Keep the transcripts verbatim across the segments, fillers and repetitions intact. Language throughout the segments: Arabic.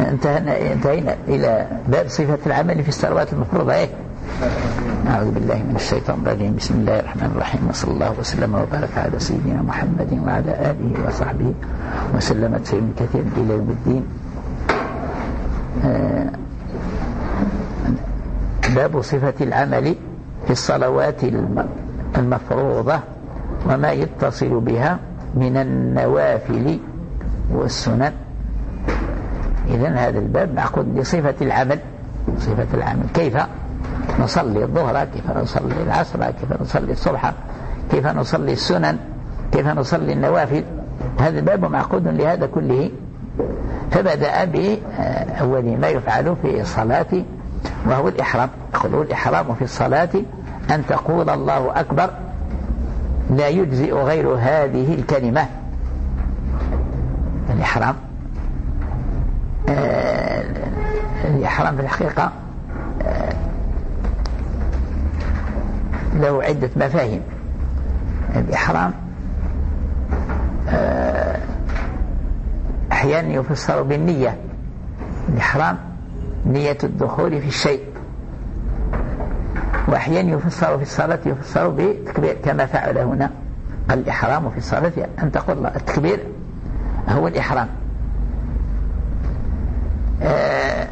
انتهينا, انتهينا إلى باب صفة العمل في الصلوات المفروضة. إيه؟ أعوذ بالله من الشيطان الرجيم. بسم الله الرحمن الرحيم، وصلى الله وسلم وبارك على سيدنا محمد وعلى آله وصحبه وسلم تسليما كثيرا إلى يوم الدين. آه باب صفة العمل في الصلوات المفروضة وما يتصل بها من النوافل والسنن. إذن هذا الباب معقود لصفة العمل، صفة العمل كيف نصلي الظهر، كيف نصلي العصر، كيف نصلي الصبح، كيف نصلي السنن، كيف نصلي النوافل. هذا الباب معقود لهذا كله. فبدأ بأول ما يفعل في الصلاة وهو الإحرام. يقول الإحرام في الصلاة أن تقول الله أكبر لا يجزئ غير هذه الكلمة. الإحرام آه الإحرام في الحقيقة آه له عدة مفاهيم. الإحرام آه أحيانا يفسر بالنية. الإحرام نية الدخول في الشيء، وأحيانا يفسر في الصلاة يفسر بالتكبير كما فعل هنا. الإحرام في الصلاة أن تقول التكبير هو الإحرام. آه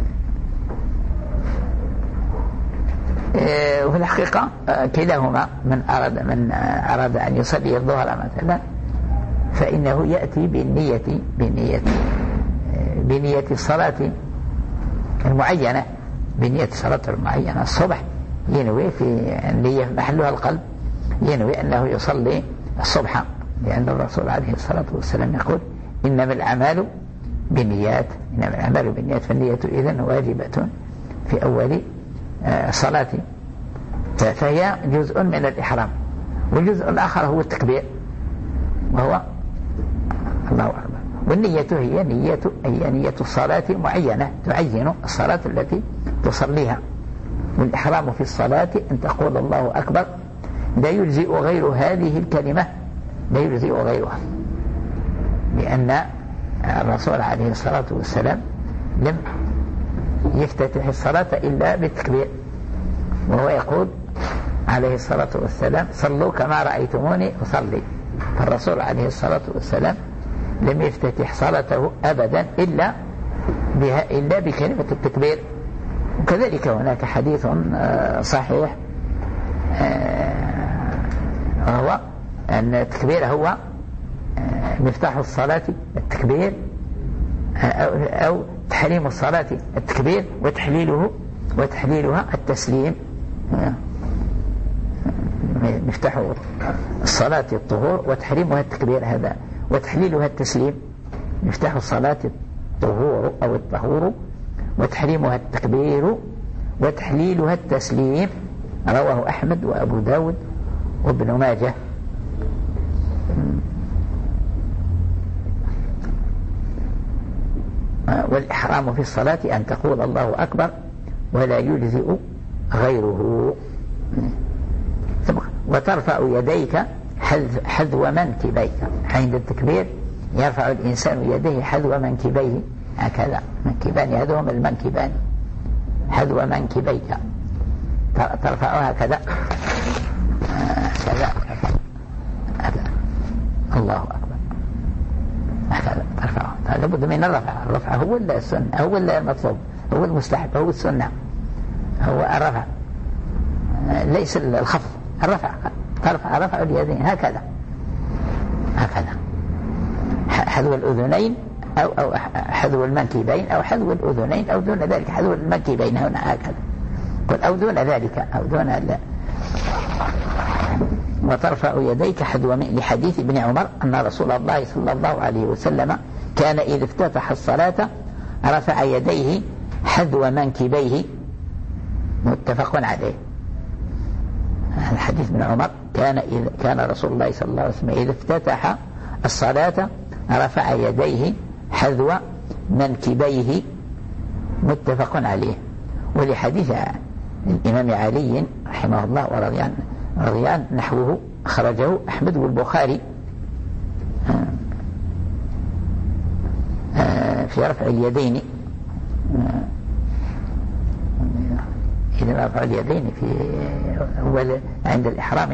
آه وفي الحقيقة آه كلاهما من أراد من آه أراد أن يصلي الظهر مثلا فإنه يأتي بالنية بنية آه بنية الصلاة المعينة، بنية الصلاة المعينة. الصبح ينوي في النية محلها القلب، ينوي أنه يصلي الصبح، لأن الرسول عليه الصلاة والسلام يقول إنما الأعمال بالنيات، إنما الأعمال بالنيات. فالنية إذن واجبة في أول صلاة، فهي جزء من الإحرام. والجزء الآخر هو التكبير وهو الله أكبر. والنية هي نية هي نية الصلاة معينة تعين الصلاة التي تصليها. والإحرام في الصلاة أن تقول الله أكبر لا يجزئ غير هذه الكلمة، لا يجزئ غيرها، لأن الرسول عليه الصلاة والسلام لم يفتتح الصلاة إلا بالتكبير، وهو يقول عليه الصلاة والسلام صلوا كما رأيتموني أصلي. فالرسول عليه الصلاة والسلام لم يفتتح صلاته أبدا إلا بها إلا بكلمة التكبير. وكذلك هناك حديث صحيح وهو أن التكبير هو مفتاح الصلاة، التكبير أو تحريم الصلاة التكبير، وتحليله وتحليلها التسليم. مفتاح الصلاة الطهور وتحريمها التكبير هذا، وتحليلها التسليم. مفتاح الصلاة الطهور أو الطهور وتحريمها التكبير وتحليلها التسليم. رواه أحمد وأبو داود وابن ماجه. والإحرام في الصلاة أن تقول الله أكبر ولا يجزئ غيره. وترفع يديك حذو منكبيك. عند التكبير يرفع الإنسان يديه حذو منكبيه هكذا، منكبان هذا هم المنكبان، حذو منكبيك ترفعها هكذا هكذا هكذا الله أكبر هكذا ترفعها. لابد من الرفع. الرفع هو السنة، هو المطلوب، هو المستحب، هو السنة، هو الرفع ليس الخفض. الرفع ترفع رفع اليدين هكذا هكذا حذو الأذنين أو أو حذو المنكبين أو حذو الأذنين أو دون ذلك، حذو المنكبين هنا هكذا قل أو دون ذلك أو دون لا. وترفع يديك حذو من، لحديث ابن عمر أن رسول الله صلى الله عليه وسلم كان إذا افتتح الصلاة رفع يديه حذو منكبيه، متفق عليه. الحديث ابن عمر كان إذا كان رسول الله صلى الله عليه وسلم إذا افتتح الصلاة رفع يديه حذو منكبيه، متفق عليه. ولحديث الإمام علي رحمه الله ورضي عنه رضي عنه نحوه خرجه أحمد والبخاري في رفع اليدين إذا رفع اليدين في أول عند الإحرام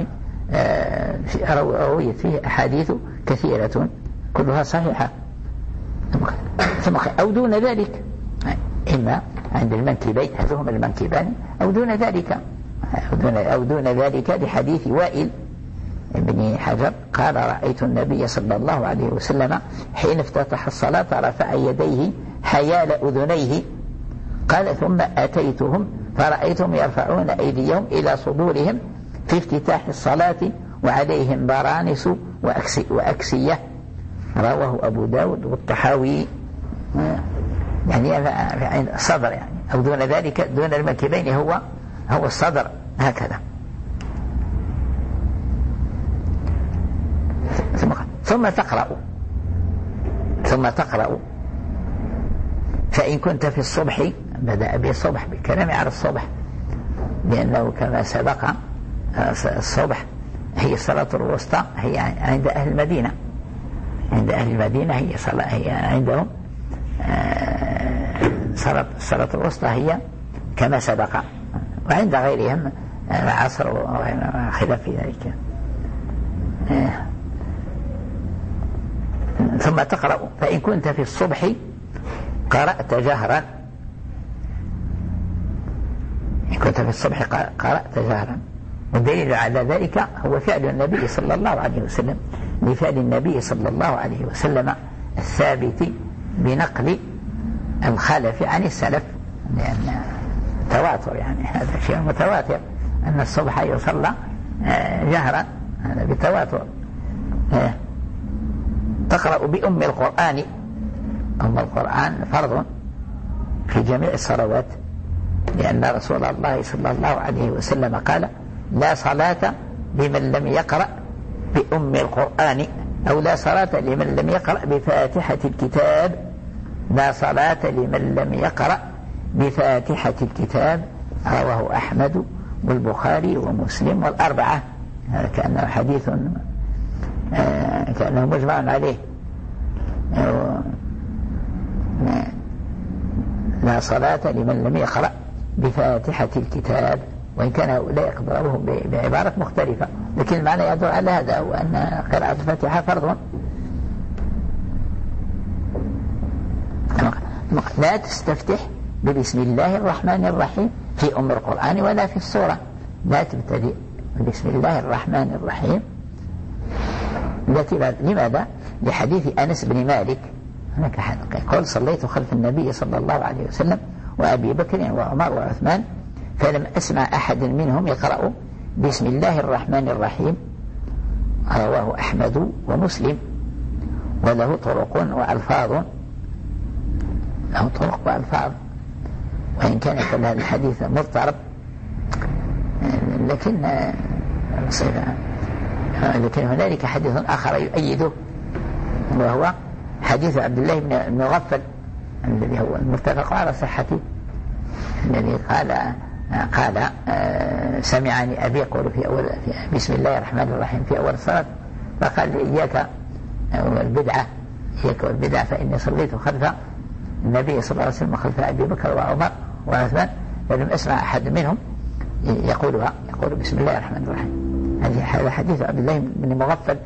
رويت فيه أحاديث كثيرة كلها صحيحة. ثم أو دون ذلك، إما عند المنكبين هذهم المنكبان أو دون ذلك، أو دون, أو دون ذلك لحديث وائل بن حجر قال رأيت النبي صلى الله عليه وسلم حين افتتح الصلاة رفع يديه حيال أذنيه، قال ثم أتيتهم فرأيتهم يرفعون أيديهم إلى صدورهم في افتتاح الصلاة وعليهم برانس وأكسي وأكسية. رواه أبو داود والطحاوي. يعني الصدر يعني أو دون ذلك دون المنكبين هو هو الصدر هكذا. ثم ثم تقرأ ثم تقرأ فإن كنت في الصبح، بدأ بالصبح بالكلام على الصبح لأنه كما سبق الصبح هي الصلاة الوسطى، هي عند أهل المدينة، عند أهل المدينة هي صلاة، هي عندهم صلاة الصلاة الوسطى هي كما سبق، وعند غيرهم العصر وخلاف في ذلك. ثم تقرأ فإن كنت في الصبح قرأت جهرا، إن كنت في الصبح قرأت جهرا. والدليل على ذلك هو فعل النبي صلى الله عليه وسلم، لفعل النبي صلى الله عليه وسلم الثابت بنقل الخلف عن السلف، لأن تواتر يعني هذا شيء متواتر أن الصبح يصلى جهرا، هذا بالتواتر. تقرأ بأم القرآن، أم القرآن فرض في جميع الصلوات، لأن رسول الله صلى الله عليه وسلم قال لا صلاة لمن لم يقرأ بأم القرآن، أو لا صلاة لمن لم يقرأ بفاتحة الكتاب، لا صلاة لمن لم يقرأ بفاتحة الكتاب. رواه أحمد والبخاري ومسلم والأربعة. هذا كأنه حديث آه كأنه مجمع عليه. آه لا صلاة لمن لم يقرأ بفاتحة الكتاب، وإن كان هؤلاء يقرأوه بعبارة مختلفة، لكن المعنى يدل على هذا، وأن قراءة الفاتحة فرض. لا تستفتح ببسم الله الرحمن الرحيم في أم القرآن ولا في السورة، لا تبتدئ بسم الله الرحمن الرحيم. لماذا؟ لحديث أنس بن مالك هناك قال صليت خلف النبي صلى الله عليه وسلم وأبي بكر وعمر وعثمان فلم أسمع أحد منهم يقرأ بسم الله الرحمن الرحيم. رواه أحمد ومسلم وله طرق وألفاظ، له طرق وألفاظ، وإن كان هذا الحديث مضطرب، لكن لكن هنالك حديث آخر يؤيده، وهو حديث عبد الله بن مغفل الذي هو المتفق على صحته، الذي قال قال سمعني أبي يقول في أول في بسم الله الرحمن الرحيم في أول الصلاة، فقال لي إياك والبدعة، إياك والبدعة فإني صليت خلف النبي صلى الله عليه وسلم خلف أبي بكر وعمر وعثمان فلم أسمع أحد منهم يقولها يقول بسم الله الرحمن الرحيم. هذا حديث عبد الله بن مغفل.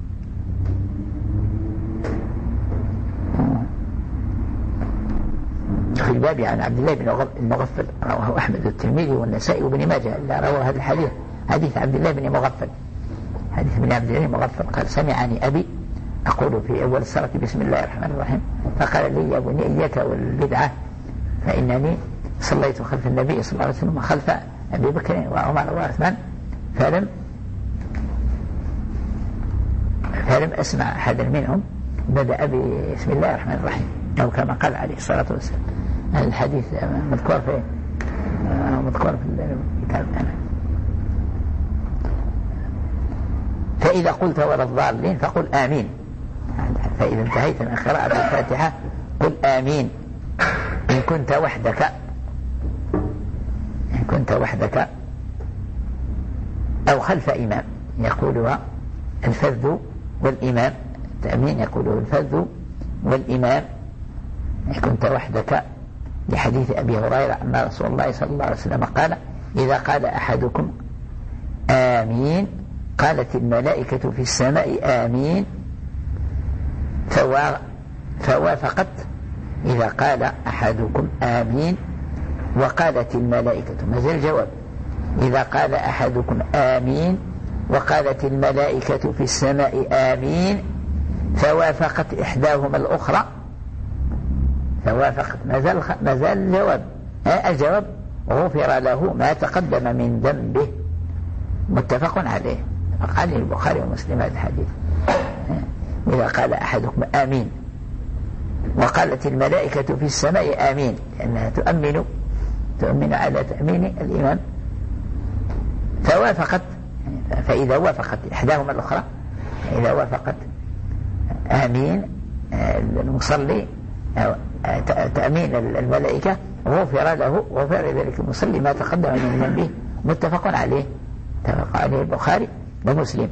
في الباب عن عبد الله بن مغفل رواه أحمد الترمذي والنسائي وابن ماجه إلا رواه هذا الحديث، حديث عبد الله بن مغفل، حديث ابن عبد الله بن مغفل قال سمعني أبي أقول في أول الصلاة بسم الله الرحمن الرحيم، فقال لي يا بني إياك والبدعة فإنني صليت خلف النبي صلى الله عليه وسلم خلف أبي بكر وعمر وعثمان فلم فلم أسمع أحدا منهم بدأ بسم الله الرحمن الرحيم أو كما قال عليه الصلاة والسلام. هذا الحديث مذكور في مذكور في الكتاب. فإذا قلت ولا الضالين فقل آمين، فإذا انتهيت من قراءة الفاتحة قل آمين. إن كنت وحدك إن كنت وحدك أو خلف إمام يقولها الفذ والإمام، تأمين يقوله الفذ والإمام. إن كنت وحدك لحديث أبي هريرة أن رسول الله صلى الله عليه وسلم قال إذا قال أحدكم آمين قالت الملائكة في السماء آمين فوافقت إذا قال أحدكم آمين وقالت الملائكة، ما زال الجواب، إذا قال أحدكم آمين وقالت الملائكة في السماء آمين فوافقت إحداهما الأخرى، فوافقت ما زال الجواب، الجواب غفر له ما تقدم من ذنبه، متفق عليه، قال البخاري ومسلم هذا الحديث. إذا قال أحدكم آمين وقالت الملائكة في السماء آمين، لأنها تؤمن تؤمن على تأمين الإمام، فوافقت، فإذا وافقت إحداهما الأخرى، إذا وافقت آمين المصلي تأمين الملائكة غفر له، غفر ذلك المصلي ما تقدم من ذنبه، متفق عليه، اتفق عليه البخاري ومسلم.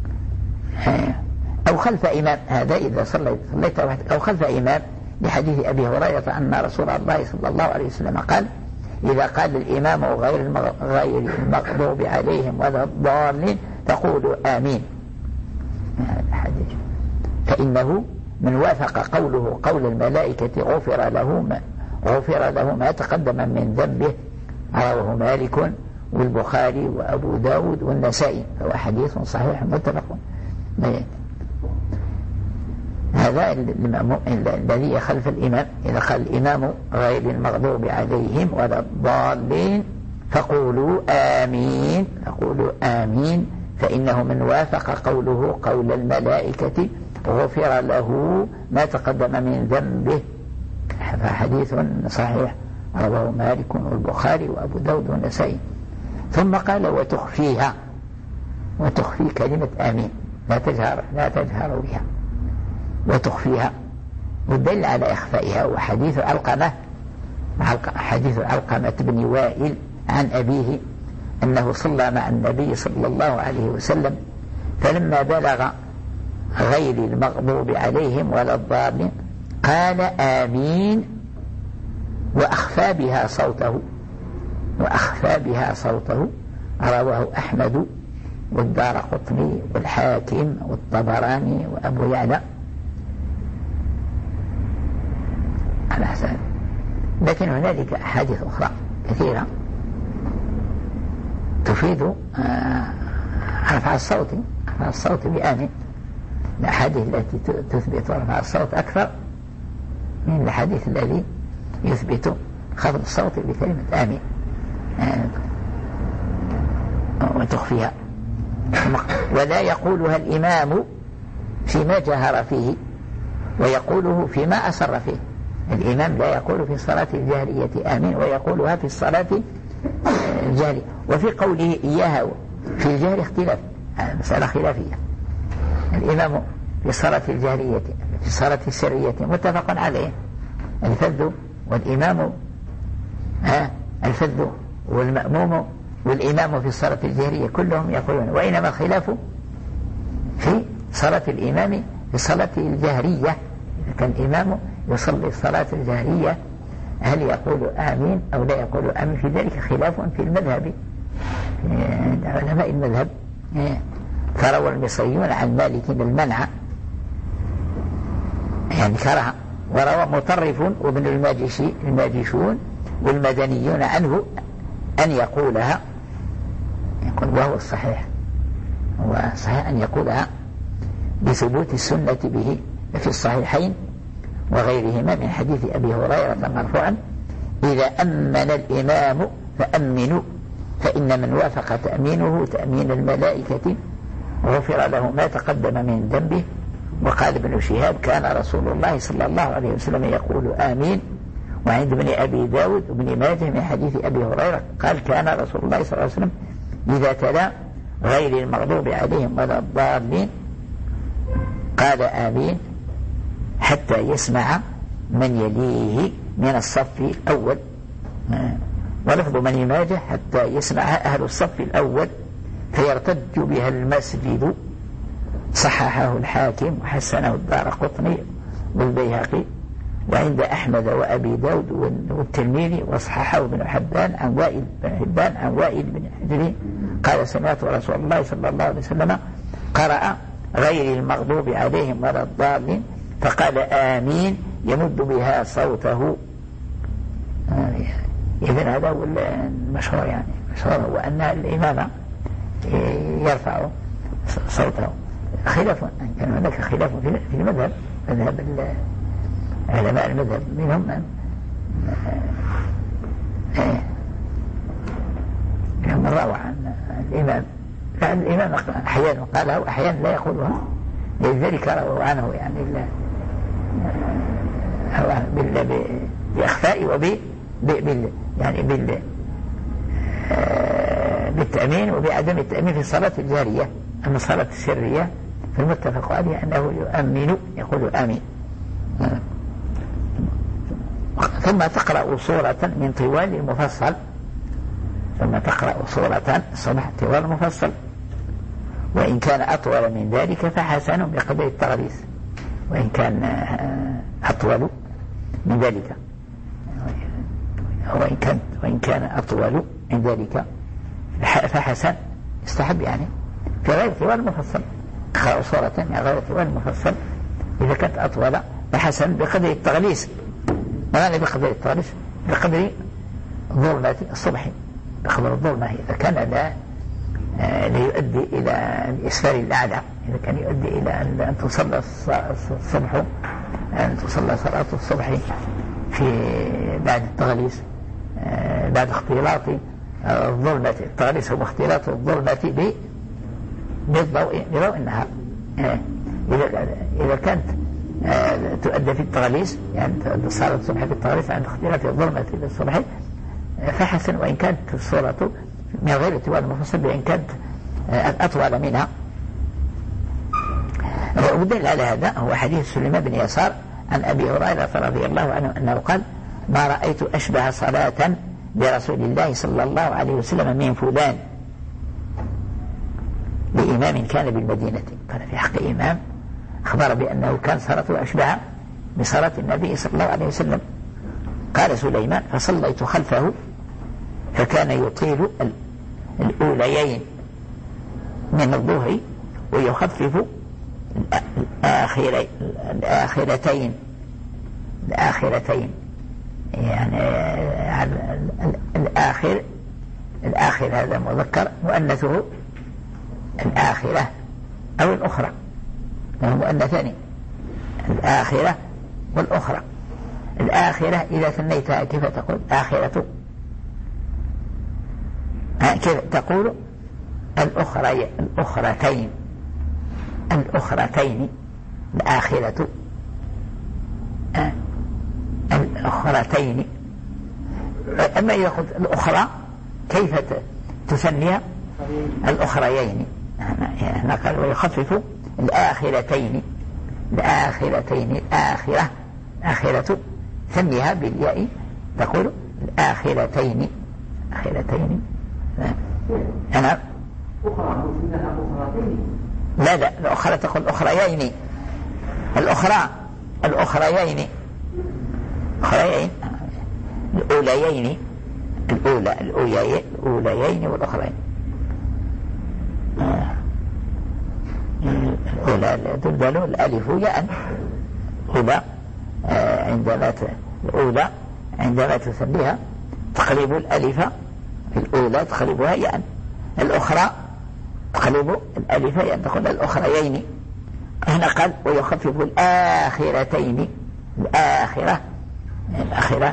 أو خلف إمام، هذا إذا صليت صليت أو خلف إمام، لحديث أبي هريرة أن رسول الله صلى الله عليه وسلم قال إذا قال الإمام غير غير المغضوب عليهم ولا الضالين فقولوا آمين، هذا الحديث، فإنه من وافق قوله قول الملائكة غفر له ما غفر له ما تقدم من ذنبه، رواه مالك والبخاري وأبو داود والنسائي، فهو حديث صحيح متفق. هذا الذي يخلف الإمام، إذا قال الإمام غير المغضوب عليهم ولا الضالين فقولوا آمين، فقولوا آمين، فإنه من وافق قوله قول الملائكة غفر له ما تقدم من ذنبه، فحديث صحيح رواه مالك والبخاري وأبو داود والنسائي. ثم قال وتخفيها، وتخفي كلمة آمين، لا تجهر لا تجهر بها، وتخفيها، والدليل على إخفائها وحديث علقمة حديث علقمة بن وائل عن أبيه أنه صلى مع النبي صلى الله عليه وسلم، فلما بلغ غير المغضوب عليهم ولا الضالين قال آمين وأخفى بها صوته، وأخفى بها صوته، رواه أحمد والدارقطني والحاكم والطبراني وأبو يعلى على حسن. لكن هنالك أحاديث أخرى كثيرة تفيد رفع الصوت، رفع الصوت بآمين، الأحاديث التي تثبت رفع الصوت أكثر من الحديث الذي يثبت خفض الصوت بكلمة آمين وتخفيها. ولا يقولها الإمام فيما جهر فيه ويقوله فيما أسر فيه، الإمام لا يقول في الصلاة الجهرية آمين ويقولها في الصلاة الجهرية. وفي قوله إياها في الجهر اختلاف، مسألة خلافية، الإمام في الصلاة الجهرية في الصلاة السرية متفق عليه الفذ والإمام ها الفذ والمأموم والإمام في الصلاة الجهرية كلهم يقولون، وإنما الخلاف في صلاة الإمام في الصلاة الجهرية، إذا كان الإمام يصلي الصلاة الجهرية هل يقول آمين أو لا يقول آمين؟ في ذلك خلاف في المذهب عند علماء المذهب، فروى المصريون عن مالك المنع يعني كره، وروى مطرف وابن الماجشي الماجشون والمدنيون عنه أن يقولها، يقول وهو الصحيح، هو صحيح أن يقولها بثبوت السنة به في الصحيحين وغيرهما من حديث أبي هريرة مرفوعا إذا أمن الإمام فأمنوا فإن من وافق تأمينه تأمين الملائكة غفر له ما تقدم من ذنبه. وقال ابن شهاب كان رسول الله صلى الله عليه وسلم يقول آمين. وعند ابن أبي داود وابن ماجه من حديث أبي هريرة قال كان رسول الله صلى الله عليه وسلم إذا تلا غير المغضوب عليهم ولا الضالين قال آمين حتى يسمع من يليه من الصف الأول، ولفظ من ماجه حتى يسمع أهل الصف الأول فيرتج بها المسجد، صححه الحاكم وحسنه الدارقطني والبيهقي وعند أحمد وأبي داود والترمذي وصححه ابن حبان عن وائل بن حبان عن وائل بن حجر قال سمعت رسول الله صلى الله عليه وسلم قرأ غير المغضوب عليهم ولا الضالين فقال آمين يمد بها صوته. إذن هذا هو المشهور، يعني المشهور هو أن الإمام يرفع صوته. خلاف كان هناك خلاف في المذهب، مذهب علماء المذهب منهم من منهم من روى عن الإمام، لأن الإمام أحيانا قالها وأحيانا لا يقولها، لذلك رووا عنه يعني بإخفاء وب بال يعني بال بالتأمين وبعدم التأمين في الصلاة الجارية. أما الصلاة السرية فالمتفق عليه أنه يؤمن يقول آمين. ثم تقرأ سورة من طوال المفصل ثم تقرأ سورة الصبح طوال المفصل، وإن كان أطول من ذلك فحسن بقدر التغليظ، وإن كان أطول من ذلك وإن كان وإن كان أطول من ذلك فحسن، استحب يعني في غير طوال المفصل. تقرأ سورة من غير طوال المفصل إذا كانت أطول فحسن بقدر التغليظ. ولا بقدر التغليظ بقدر ظلمة الصبح، بقدر الظلمة إذا كان لا ليؤدي إلى الإسفار الأعلى، إذا كان يؤدي إلى أن تصلى الصبح أن تصلى صلاة الصبح في بعد التغليظ بعد اختلاط الظلمة. التغليظ هو اختلاط الظلمة بالضوء بضوء النهار. إذا كانت تؤدى في التغليظ يعني تؤدى صلاة الصبح في التغليظ عند اختلاط الظلمة بالصبح فحسن، وإن كانت الصورة من غير طوال المفصل وإن كانت أطول منها. والدليل على هذا هو حديث سليمان بن يسار عن أبي هريرة رضي الله عنه أنه قال ما رأيت أشبه صلاة برسول الله صلى الله عليه وسلم من فلان، لإمام كان بالمدينة. كان في حق إمام أخبر بأنه كان صلاته أشبه بصلاة النبي صلى الله عليه وسلم. قال سليمان فصليت خلفه فكان يطيل الأوليين من الظهر ويخفف الآخرتين الآخرتين يعني الآخر الآخر هذا مذكر مؤنثه الآخرة أو الأخرى، له مؤنثان الآخرة والأخرى. الآخرة إذا ثنيتها كيف تقول؟ آخرة. كيف تقول؟ الأخرى الأخرتين الأخرتين الآخرة الأخرتين. أما يأخذ الأخرى كيف تسميها؟ الأخريين. هنا قال ويخفف الآخرتين الآخرتين الآخرة آخرة سميها بالياء تقول الآخرتين آخرتين. أنا لا لا الأخرى تقول الأخريين الأخرى الأخريين الأخريين الأوليين الأولى الأوليين الأوليين والأخرين. الأولى تبدل الألف ياء أولى عندما الأولى عندما تسميها تقلب الألف في الأولى تقلبها ياء، الأخرى تقلب الألف ياء تقول الأخريين. هنا قال ويخفف الآخرتين الآخرة الآخرة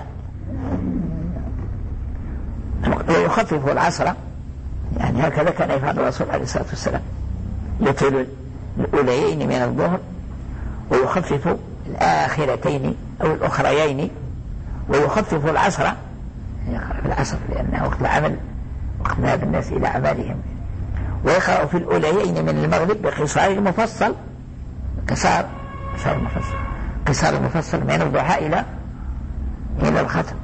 ويخفف العصر، يعني هكذا كان يفعل الرسول عليه الصلاة والسلام، يطيل الأوليين من الظهر ويخفف الآخرتين أو الأخريين ويخفف العصر في العصر لأنه وقت العمل وقت ذهاب الناس إلى أعمالهم. ويقرأ في الأوليين من المغرب بقصار المفصل قصار قصار المفصل قصار المفصل من الضحى إلى إلى الختم،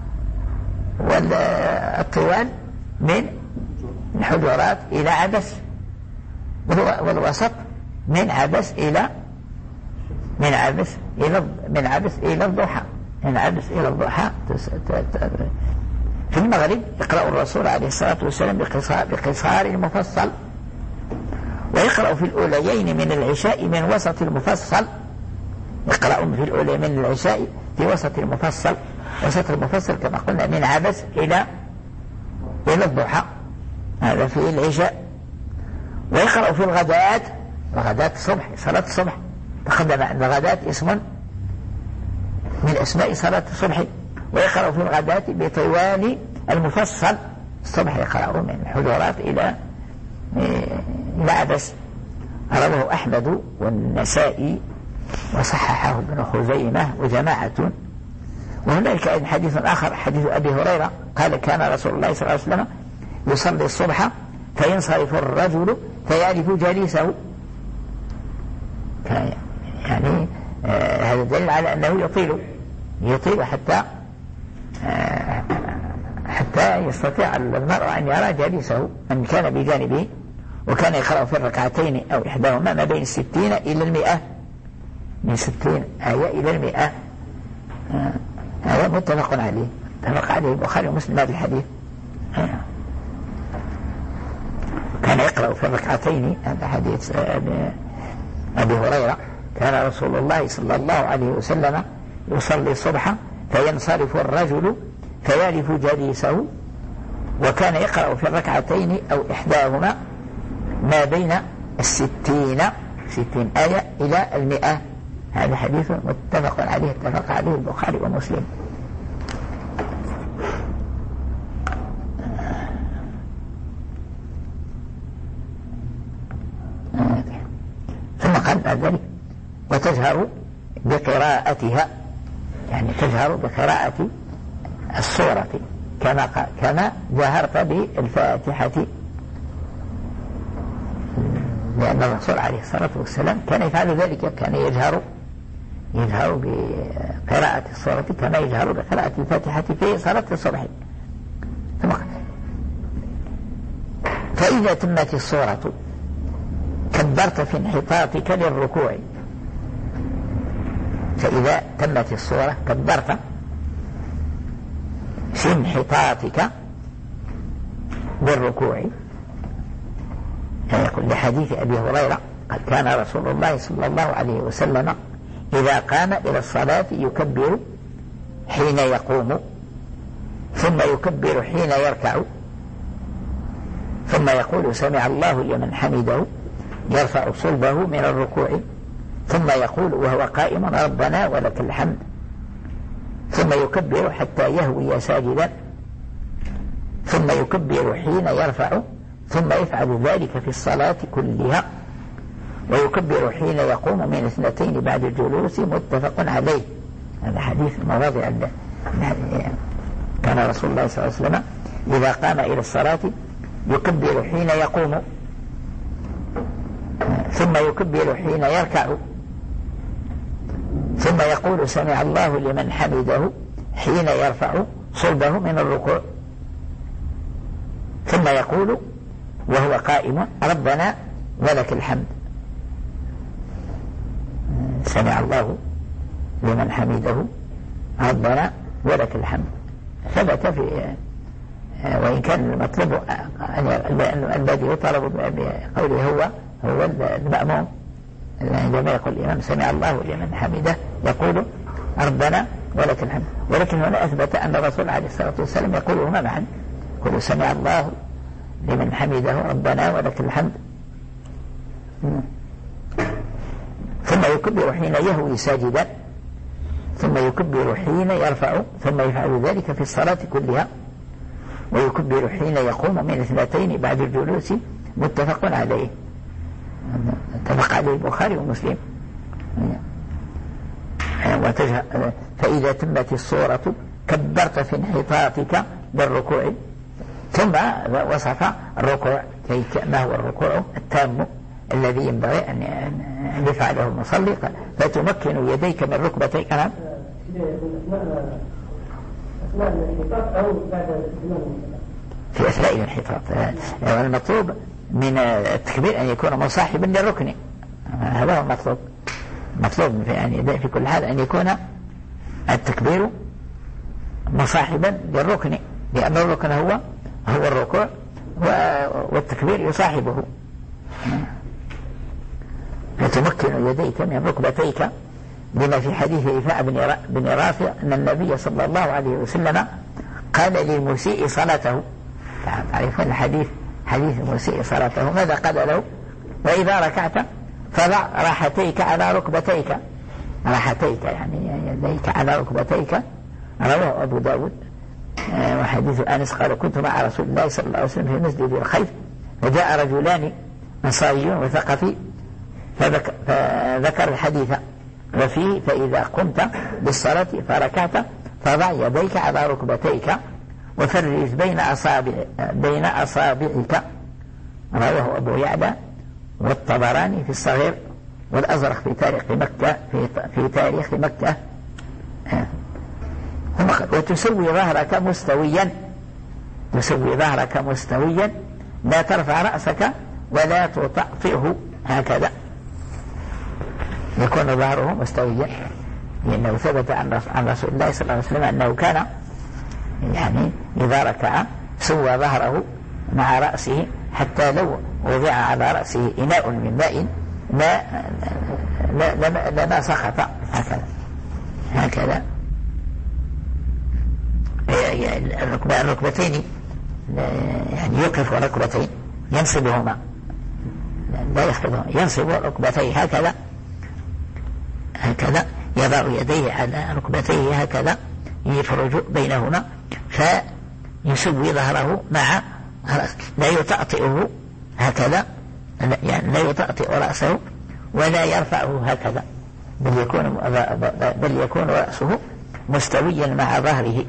والطوال من الحجرات إلى عبس، والوسط من عبس إلى من عبس إلى من عبس إلى الضحى من عبس إلى الضحى. في المغرب يقرأ الرسول عليه الصلاة والسلام بقصار, بقصار مفصل، ويقرأ في الأوليين من العشاء من وسط المفصل. يقرأ في الأولى من العشاء في وسط المفصل. وسط المفصل كما قلنا من عبس إلى إلى الضحى، هذا في العشاء. ويقرأ في الغداة، الغداة الصبح، صلاة الصبح. تقدم أن الغداة اسم من أسماء صلاة الصبح. ويقرأ في الغداة بطوال المفصل. الصبح يقرأ من الحجرات إلى إلى عبس. رواه أحمد والنسائي وصححه ابن خزيمة وجماعة. وهناك حديث آخر، حديث أبي هريرة قال كان رسول الله صلى الله عليه وسلم يصلي الصبح فينصرف الرجل فيعرف جالسه. يعني آه هذا دليل على أنه يطيل يطيل حتى آه حتى يستطيع المرء أن يرى جالسه من كان بجانبه. وكان يقرأ في الركعتين أو إحداهما ما بين الستين إلى المئة، من ستين آية إلى المئة. آه هذا متفق عليه، اتفق عليه البخاري ومسلم هذا الحديث. آه. كان يقرأ في الركعتين، هذا حديث أبي هريرة، كان رسول الله صلى الله عليه وسلم يصلي الصبح فينصرف الرجل فيعرف جليسه. وكان يقرأ في الركعتين أو إحداهما ما بين الستين ستين آية إلى المئة. هذا حديث متفق عليه، اتفق عليه البخاري ومسلم. ثم قال بعد ذلك وتجهر بقراءتها، يعني تجهر بقراءة السورة كما كما جهرت بالفاتحة، لأن الرسول عليه الصلاة والسلام كان يفعل ذلك، كان يجهر يجهر بقراءة السورة كما يجهر بقراءة الفاتحة في صلاة الصبح. ثم قال فإذا تمت السورة كبرت في انحطاطك للركوع. فإذا تمت السورة كبرت في انحطاطك بالركوع. يقول لحديث أبي هريرة قد كان رسول الله صلى الله عليه وسلم إذا قام إلى الصلاة يكبر حين يقوم، ثم يكبر حين يركع، ثم يقول سمع الله لمن حمده يرفع صلبه من الركوع، ثم يقول وهو قائم ربنا ولك الحمد، ثم يكبر حتى يهوي ساجدا، ثم يكبر حين يرفع، ثم يفعل ذلك في الصلاة كلها، ويكبر حين يقوم من اثنتين بعد الجلوس. متفق عليه. هذا حديث مواضع. كان رسول الله صلى الله عليه وسلم إذا قام إلى الصلاة يكبر حين يقوم، ثم يكبر حين يركع، ثم يقول سمع الله لمن حمده حين يرفع صلبه من الركوع، ثم يقول وهو قائم ربنا ولك الحمد. سمع الله لمن حمده ربنا ولك الحمد. ثبت في وإن كان المطلوب الذي يطلب بقوله هو هو المأموم، عندما يقول الإمام سمع الله لمن حمده يقول ربنا ولك الحمد. ولكن هنا أثبت أن الرسول عليه الصلاة والسلام يقولهما معا، يقول سمع الله لمن حمده ربنا ولك الحمد، ثم يكبر حين يهوي ساجدا، ثم يكبر حين يرفع، ثم يفعل ذلك في الصلاة كلها، ويكبر حين يقوم من اثنتين بعد الجلوس. متفق عليه، اتفق عليه البخاري ومسلم. فإذا تمت الصورة كبرت في انحطاطك بالركوع. ثم وصف الركوع ما هو الركوع التام الذي ينبغي أن يفعله المصلي. فتمكن يديك من ركبتيك. نعم. في أثناء الانحطاط. المطلوب من التكبير أن يكون مصاحبا للركن، هذا هو المطلوب. مطلوب يعني في كل حال أن يكون التكبير مصاحبا للركن، لأن الركن هو هو الركوع والتكبير يصاحبه. فتمكن يديك من ركبتيك، لما في حديث رفاعة بن رافع أن النبي صلى الله عليه وسلم قال للمسيء صلاته، تعرفون الحديث حديث المسيء صلاته ماذا قال له؟ وإذا ركعت فضع راحتيك على ركبتيك، راحتيك يعني يديك على ركبتيك، رواه أبو داود. وحديث أنس قال كنت مع رسول الله صلى الله عليه وسلم في مسجد الخيف وجاء رجلان أنصاريون وثقفي فذكر الحديث وفيه فإذا قمت بالصلاة فركعت فضع يديك على ركبتيك وفرج بين أصابع بين أصابعك، رواه أبو يعلى والطبراني في الصغير والأزرق في تاريخ مكة في, في تاريخ مكة. وتسوي ظهرك مستويا، تسوي ظهرك مستويا، لا ترفع رأسك ولا تطأطئه، هكذا يكون ظهره مستويا، لأنه ثبت عن رسول الله صلى الله عليه وسلم أنه كان يعني إذا ركع سوى ظهره مع رأسه حتى لو وضع على رأسه إناء من ماء ما لما, لما سقط، هكذا هكذا الركبتين يعني يوقف ركبتين ينصبهما، لا يخفضهما، ينصب ركبتيه هكذا هكذا، يضع يديه على ركبتيه هكذا يفرج بينهما فيسوي ظهره مع رأسه، لا يطأطئه هكذا، يعني لا يطأطئ رأسه ولا يرفعه هكذا، بل يكون بل يكون رأسه مستويا مع ظهره.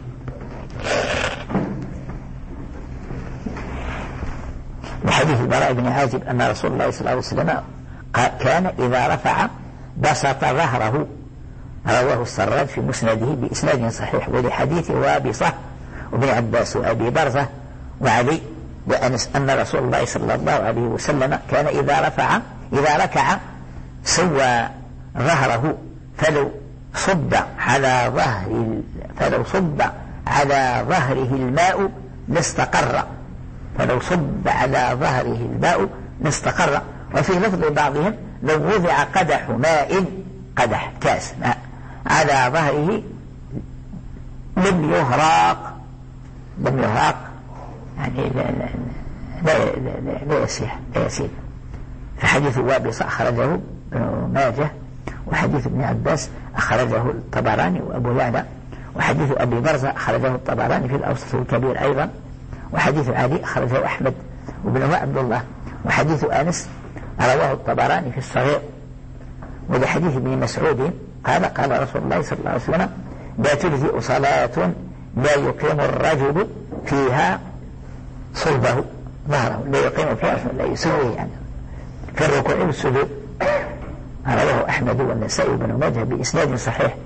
وحديث البراء بن عازب أن رسول الله صلى الله عليه وسلم كان إذا رفع بسط ظهره، رواه السراج في مسنده بإسناد صحيح. ولحديث وابصة وابن عباس وأبي برزة وعلي وأنس أن رسول الله صلى الله عليه وسلم كان إذا رفع إذا ركع سوى ظهره فلو صب على ظهر فلو صب على ظهره الماء لاستقر، فلو صب على ظهره الماء لاستقر. وفي لفظ بعضهم لو وضع قدح ماء، قدح كاس ماء على ظهره لم يهراق، لم يهراق يعني لا لا لا, لا, لا يسيح لا يسيل. فحديث وابصة أخرجه ابن ماجه، وحديث ابن عباس أخرجه الطبراني وأبو يعلى، وحديث أبي برزة أخرجه الطبراني في الأوسط الكبير أيضا، وحديث علي أخرجه أحمد وابنه عبد الله، وحديث أنس رواه الطبراني في الصغير. ولحديث ابن مسعود قال قال رسول الله صلى الله عليه وسلم لا تجزئ صلاة لا يقيم الرجل فيها صلبه ظهره، لا يقيم فيها لا يسوي يعني في الركوع والسجود، رواه أحمد والنسائي وابن ماجه بإسناد صحيح.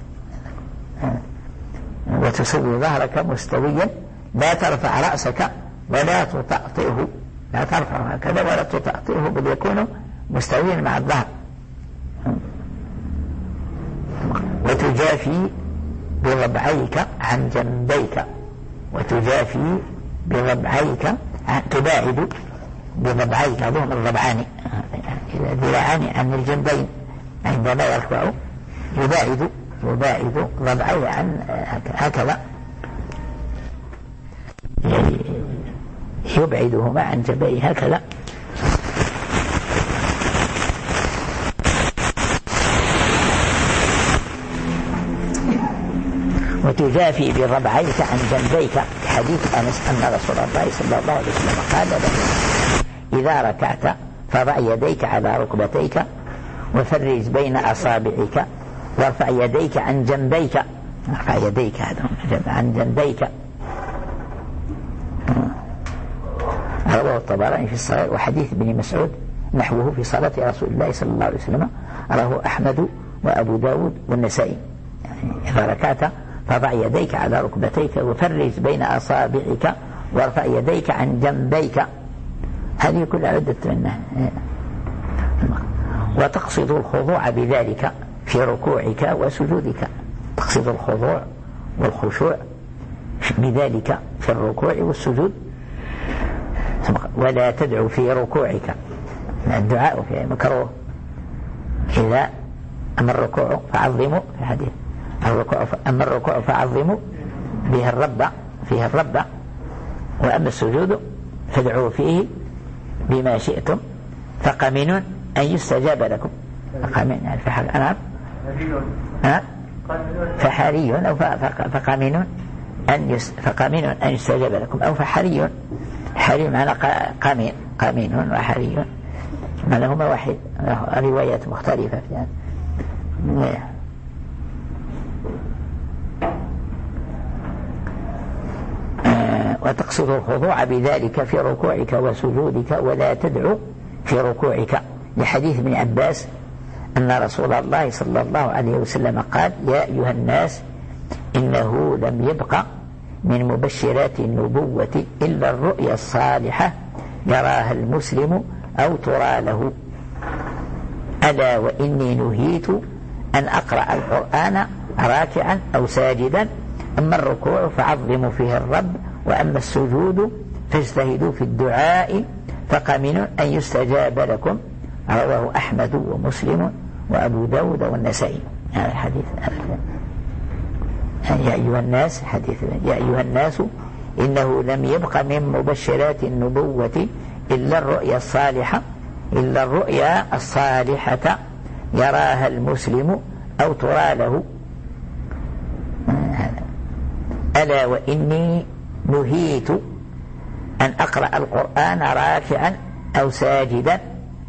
وتسوي ظهرك مستويا، لا ترفع رأسك ولا تطأطئه، لا ترفع هكذا ولا تطأطئه، بل يكون مستويا مع الظهر. وتجافي بضبعيك عن جنبيك، وتجافي بضبعيك تباعد بضبعيك، هذهم الضبعان ذراعان عن الجنبين عندما يركع، يباعد يباعد ضبعيه عن هكذا يبعدهما عن جنبيه هكذا. وتجافي بضبعيك عن جنبيك، حديث أنس أن رسول الله صلى الله عليه وسلم قال له إذا ركعت فضع يديك على ركبتيك وفرج بين أصابعك وارفع يديك عن جنبيك، ارفع يديك عن جنبيك، رواه الطبراني في الصغير. وحديث ابن مسعود نحوه في صلاة رسول الله صلى الله عليه وسلم رواه أحمد وأبو داود والنسائي، يعني إذا ركعت فضع يديك على ركبتيك وفرج بين أصابعك وارفع يديك عن جنبيك، هذه كلها عدة منها. وتقصد الخضوع بذلك في ركوعك وسجودك، تقصد الخضوع والخشوع بذلك في الركوع والسجود. ولا تدعو في ركوعك، الدعاء فيه مكروه، إذا أما الركوع فعظموا في الحديث الركوع أما الركوع فعظموا به الرب فيه الرب، وأما السجود فادعوا فيه بما شئتم فقمن أن يستجاب لكم. فقمن يعني فحري أنا فحري أو فقمن أن فقمن أن يستجاب لكم، أو فحري، حري معنى قمين قمين وحري معناهما واحد، روايات مختلفة في هذا. وتقصد الخضوع بذلك في ركوعك وسجودك ولا تدعو في ركوعك، لحديث ابن عباس أن رسول الله صلى الله عليه وسلم قال: يا أيها الناس إنه لم يبق من مبشرات النبوة إلا الرؤيا الصالحة يراها المسلم أو ترى له، ألا وإني نهيت أن أقرأ القرآن راكعا أو ساجدا، أما الركوع فعظموا فيه الرب، وأما السجود فاجتهدوا في الدعاء فقمن أن يستجاب لكم. رواه أحمد ومسلم وأبو داود والنسائي. هذا الحديث يا أيها الناس حديث يا أيها الناس إنه لم يبق من مبشرات النبوة إلا الرؤيا الصالحة إلا الرؤيا الصالحة يراها المسلم أو ترى له، ألا وإني نهيت أن أقرأ القرآن راكعا أو ساجدا.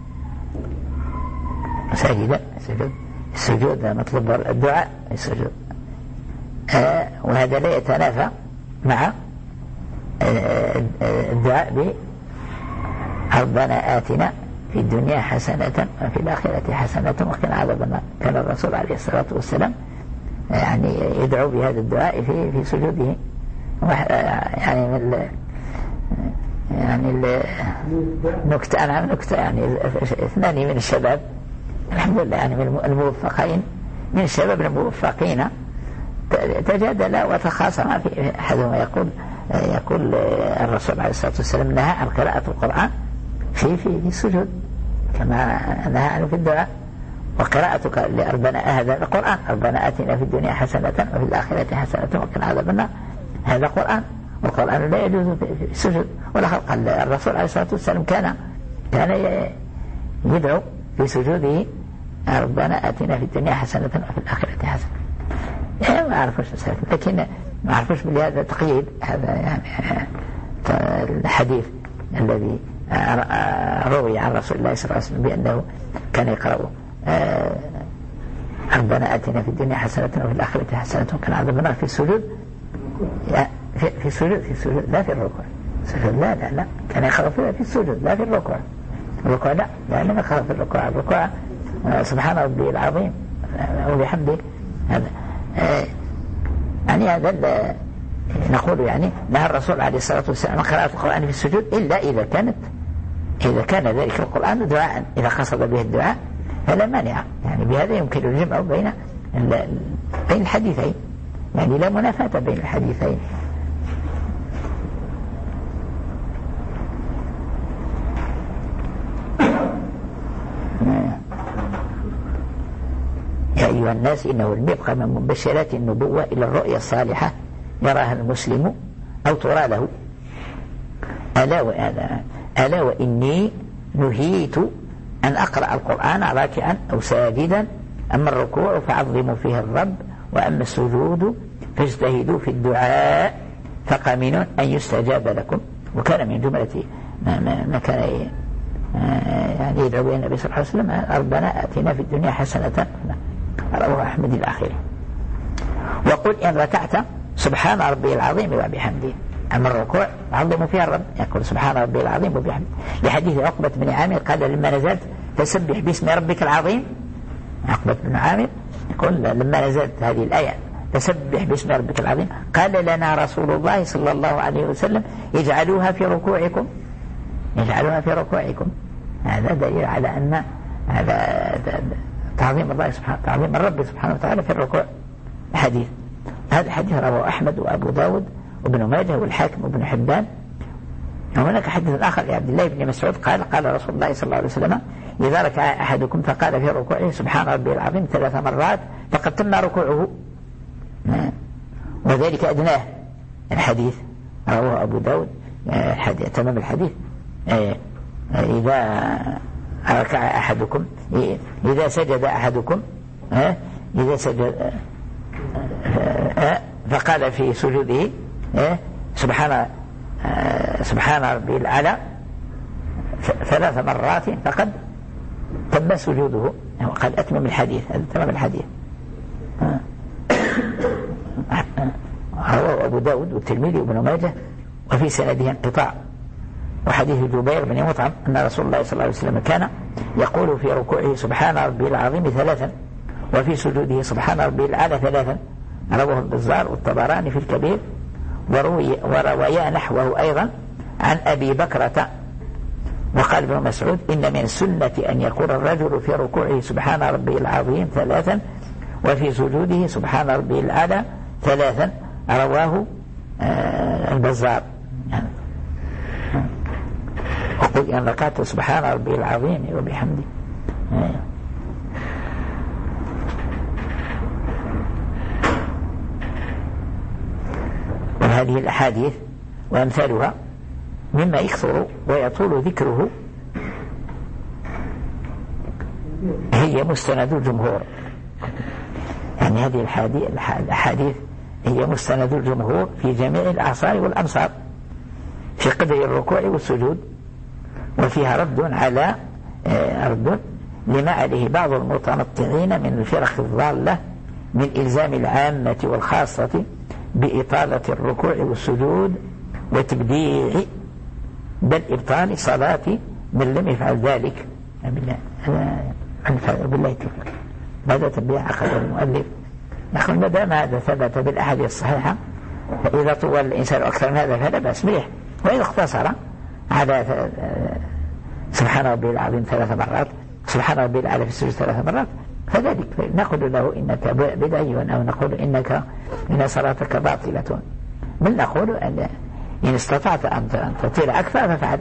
ساجدا السجود السجود مطلوب الدعاء السجود، آه وهذا لا يتنافى مع آه الدعاء ب ربنا آتنا في الدنيا حسنة وفي الآخرة حسنة وقنا عذاب النار. كان الرسول عليه الصلاة والسلام يعني يدعو بهذا الدعاء في في سجوده. يعني من يعني نكتة أنا نكتة يعني اثنان من الشباب الحمد لله يعني من الموفقين من الشباب الموفقين تجادلا وتخاصما في أحدهما يقول يقول الرسول عليه الصلاة والسلام نهى عن قراءة القرآن في في السجود كما نهى عنه في الدعاء، وقراءتك لربنا هذا القرآن ربنا آتنا في الدنيا حسنة وفي الآخرة حسنة وقنا عذاب النار، هذا قرآن، والقرآن لا يجوز في السجود. ولا خلق الرسول عليه الصلاة والسلام كان كان يدعو في سجوده ربنا آتنا في الدنيا حسنة وفي الآخرة حسنة. يعني ما أعرفش لكن ما أعرفش بهذا تقييد هذا يعني الحديث الذي روي عن رسول الله صلى الله عليه وسلم بأنه كان يقرأ ربنا آتنا في الدنيا حسنة وفي الآخرة حسنة وقنا عذاب النار في السجود، في في السجود في السجود لا في الركوع. السجود لا لا لا كان يقرأ في السجود لا في الركوع. الركوع لا يعني ما يقرأ في الركوع. الركوع سبحان ربي العظيم وبحمده. هذا يعني هذا نقول يعني نهى الرسول عليه الصلاة والسلام قراءة القرآن في السجود إلا إذا كانت إذا كان ذلك القرآن دعاء، إذا قصد به الدعاء فلا مانع. يعني بهذا يمكن الجمع بين بين الحديثين، يعني لا منافاة بين الحديثين. يا أيها الناس إنه لم يبق من مبشرات النبوة إلى الرؤيا الصالحة يراها المسلم أو ترى له، ألا وألا ألا وإني نهيت أن أقرأ القرآن راكعا أو ساجدا، أما الركوع فعظموا فيه الرب، وأما السجود فاجتهدوا في الدعاء فقمن أن يستجاب لكم. وكان من جملة ما, ما, ما كان يعني يدعو به النبي صلى الله عليه وسلم ربنا آتنا في الدنيا حسنة، رواه أحمد الأخير. وقل إن ركعت سبحان ربي العظيم وبحمده، أما الركوع عظموا فيها الرب يقول سبحان ربي العظيم وبحمده، لحديث عقبة بن عامر قال لما نزلت فسبح باسم ربك العظيم. عقبة بن عامر يقول لما نزلت هذه الآية فسبح باسم ربك العظيم قال لنا رسول الله صلى الله عليه وسلم اجعلوها في ركوعكم اجعلوها في ركوعكم. هذا دليل على أن هذا تعظيم الله سبحانه تعظيم الرب سبحانه وتعالى في الركوع. حديث هذا الحديث رواه أحمد وأبو داود وابن ماجه والحاكم وابن حبان. وهناك حديث آخر لعبد الله بن مسعود قال قال رسول الله صلى الله عليه وسلم إذا ركع أحدكم فقال في ركوعه سبحان ربي العظيم ثلاث مرات فقد تم ركوعه، وذلك أدناه. الحديث رواه أبو داود تمام الحديث إذا ركع أحدكم إذا سجد أحدكم إذا سجد فقال في سجوده سبحان سبحان ربي الأعلى ثلاث مرات فقد تم سجوده، وقد أتمم الحديث. هذا تمام الحديث. رواه أبو داود والترمذي وابن ماجه وفي سنده انقطاع. وحديث جبير بن مطعم أن رسول الله صلى الله عليه وسلم كان يقول في ركوعه سبحان ربي العظيم ثلاثا وفي سجوده سبحان ربي الأعلى ثلاثا. رواه البزار والطبراني في الكبير ورويا نحوه أيضا عن أبي بكرة. وقال ابن مسعود إن من السنة أن يقول الرجل في ركوعه سبحان ربي العظيم ثلاثا وفي سجوده سبحان ربي الأعلى ثلاثا. رواه البزار. وقل إن ركعت سبحان ربي العظيم وبحمده. وهذه الأحاديث وأمثالها مما يكثر ويطول ذكره هي مستند الجمهور. يعني هذه الأحاديث هي مستند الجمهور في جميع الأعصار والأمصار في قدر الركوع والسجود، وفيها رد على رد لما عليه بعض المتنطعين من الفرق الضالة من إلزام العامة والخاصة بإطالة الركوع والسجود وتبديع بل إبطال صلاة من لم يفعل ذلك. بالله التوفيق. ماذا تبديع أخذ المؤلف؟ نحن ما دام هذا ثبت بالأحاديث الصحيحة فإذا طول الإنسان أكثر من هذا فلا بأس به، وإذا اقتصر على سبحان ربي العظيم ثلاث مرات سبحان ربي الأعلى في السجود ثلاث مرات فذلك نقول له إنك بدعي أو نقول إنك إن صلاتك باطلة. بل نقول أن إن استطعت أن تطيل أكثر ففعل.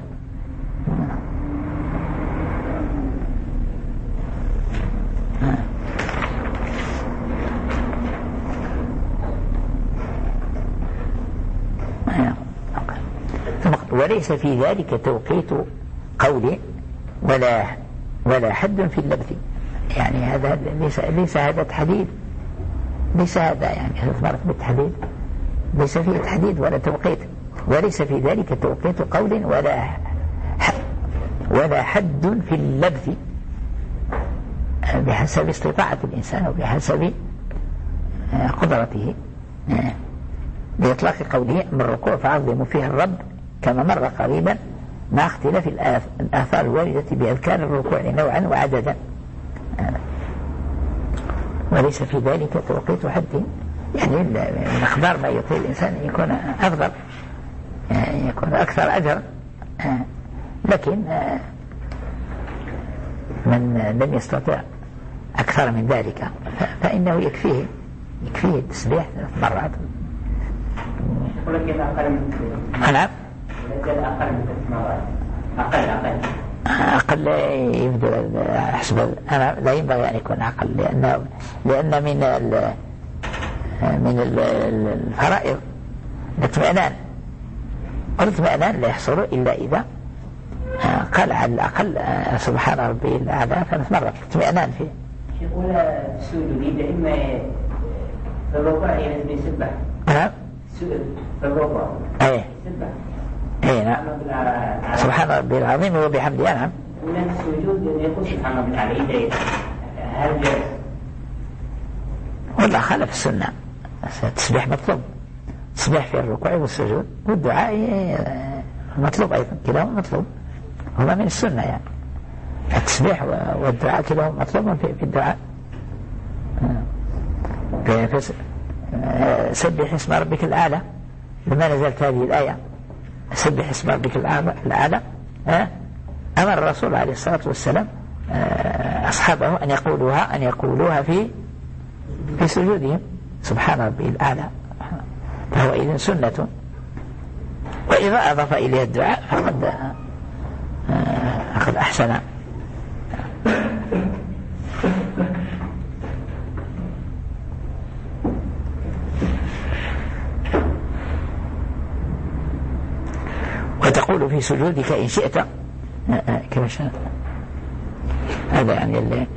وليس في ذلك توقيت قول ولا ولا حد في اللبث. يعني هذا ليس ليس هذا تحديد، ليس هذا يعني ثلاث مرات بالتحديد ليس فيه تحديد ولا توقيت، وليس في ذلك توقيت قول ولا ولا حد في اللبث بحسب استطاعة الإنسان وبحسب قدرته. بإطلاق قوله من الركوع فعظموا فيه الرب كما مر قريبا مع اختلاف الآثار الواردة بأذكار الركوع نوعا وعددا. وليس في ذلك توقيت حد، يعني مقدار ما يطيل الإنسان يكون أفضل، يعني يكون أكثر أجر. لكن من لم يستطع أكثر من ذلك فإنه يكفيه يكفيه التسبيح ثلاث مرات. نعم أقل من ثلاث مرات أقل أقل أقل يبدو أحسب أنا لا ينبغي أن يكون أقل، لأن لأن من ال من الفرائض الاطمئنان، والاطمئنان لا يحصل إلا إذا قال على الأقل سبحان ربي الأعلى ثلاث مرات اطمئنان فيه. يقول السؤال إذا إما في الركوع يعني يسبح. نعم. سؤال في الركوع. إيه. يسبح. إيه نعم. سبحان ربي العظيم وبحمده. نعم. ومن السجود يقول سبحان ربي العلي هل جائز؟ والله خالف السنة. التسبيح مطلوب، التسبيح في الركوع والسجود والدعاء مطلوب أيضا، كلاهما مطلوب، هما من السنة. يعني التسبيح والدعاء كلاهما مطلوب في الدعاء. سبح اسم ربك الأعلى لما نزلت هذه الآية سبح اسم ربك الأعلى. أمر الرسول عليه الصلاة والسلام أصحابه أن يقولوها أن يقولوها في في سجودهم سبحان ربي الأعلى، فهو إذن سنة. وإذا أضاف إليه الدعاء فقد فقد أحسن. وتقول في سجودك إن شئت كما شاء. هذا يعني اللي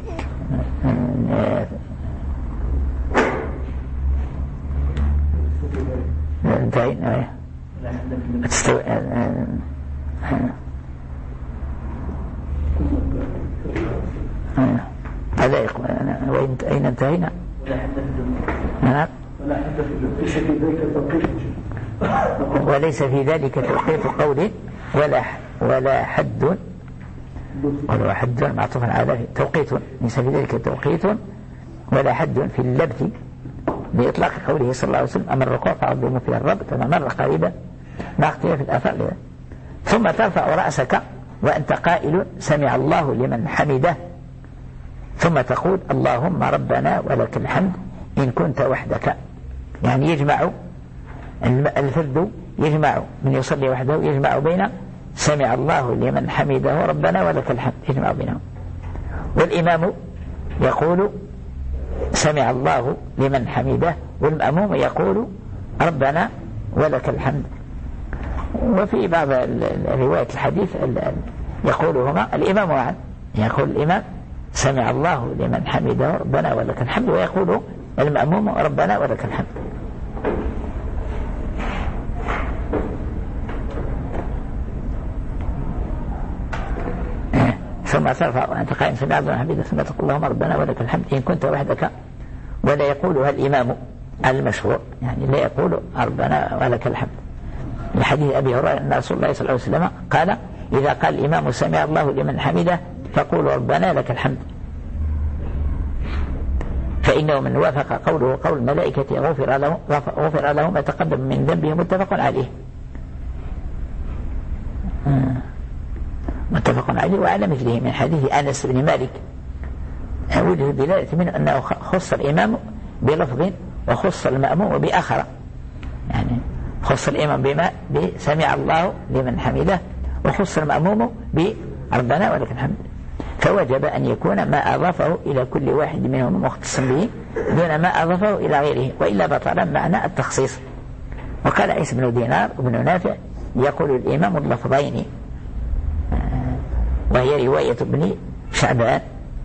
انتهينا. تستوي هذا يقول وين أين انتهينا؟ وليس في ذلك توقيت قول ولا ولا حد ولا حد معطوف على توقيت، ليس في ذلك توقيت ولا حد في اللبث بإطلاق قوله صلى الله عليه وسلم أما الركوع فعظموا فيه الرب كما مر قريبا مع اختلاف الآثار لذا. ثم ترفع رأسك وأنت قائل سمع الله لمن حمده، ثم تقول اللهم ربنا ولك الحمد إن كنت وحدك. يعني يجمع الفرد يجمع من يصلي وحده يجمع بين سمع الله لمن حمده ربنا ولك الحمد، يجمع بينهم. والإمام يقول سمع الله لمن حمده، والمأموم يقول ربنا ولك الحمد. وفي بعض رواية الحديث يقولهما الإمام معا، يقول الإمام سمع الله لمن حمده ربنا ولك الحمد، ويقول المأموم ربنا ولك الحمد. ثم ترفع وأنت قائم سمع الله لمن حمده، ثم تقول اللهم ربنا ولك الحمد إن كنت وحدك. ولا يقولها الإمام المشهور، يعني لا يقول ربنا ولك الحمد، لحديث أبي هريرة أن رسول الله صلى الله عليه وسلم قال إذا قال الإمام سمع الله لمن حمده فقولوا ربنا لك الحمد، فإنه من وافق قوله قول الملائكة غفر له غفر له ما تقدم من ذنبه متفق عليه متفق عليه. وعلى مثله من حديث أنس بن مالك وجه دلالة منه أنه خص الإمام بلفظ وخص المأموم بآخر، يعني خص الإمام بما بسمع الله لمن حمده، وخص المأموم بربنا ولك الحمد. فوجب أن يكون ما أضافه إلى كل واحد منهم مختصا به دون ما أضافه إلى غيره، وإلا بطل معنى التخصيص. وقال عيسى بن دينار وابن نافع يقول الإمام اللفظين، وهي رواية ابن شعبان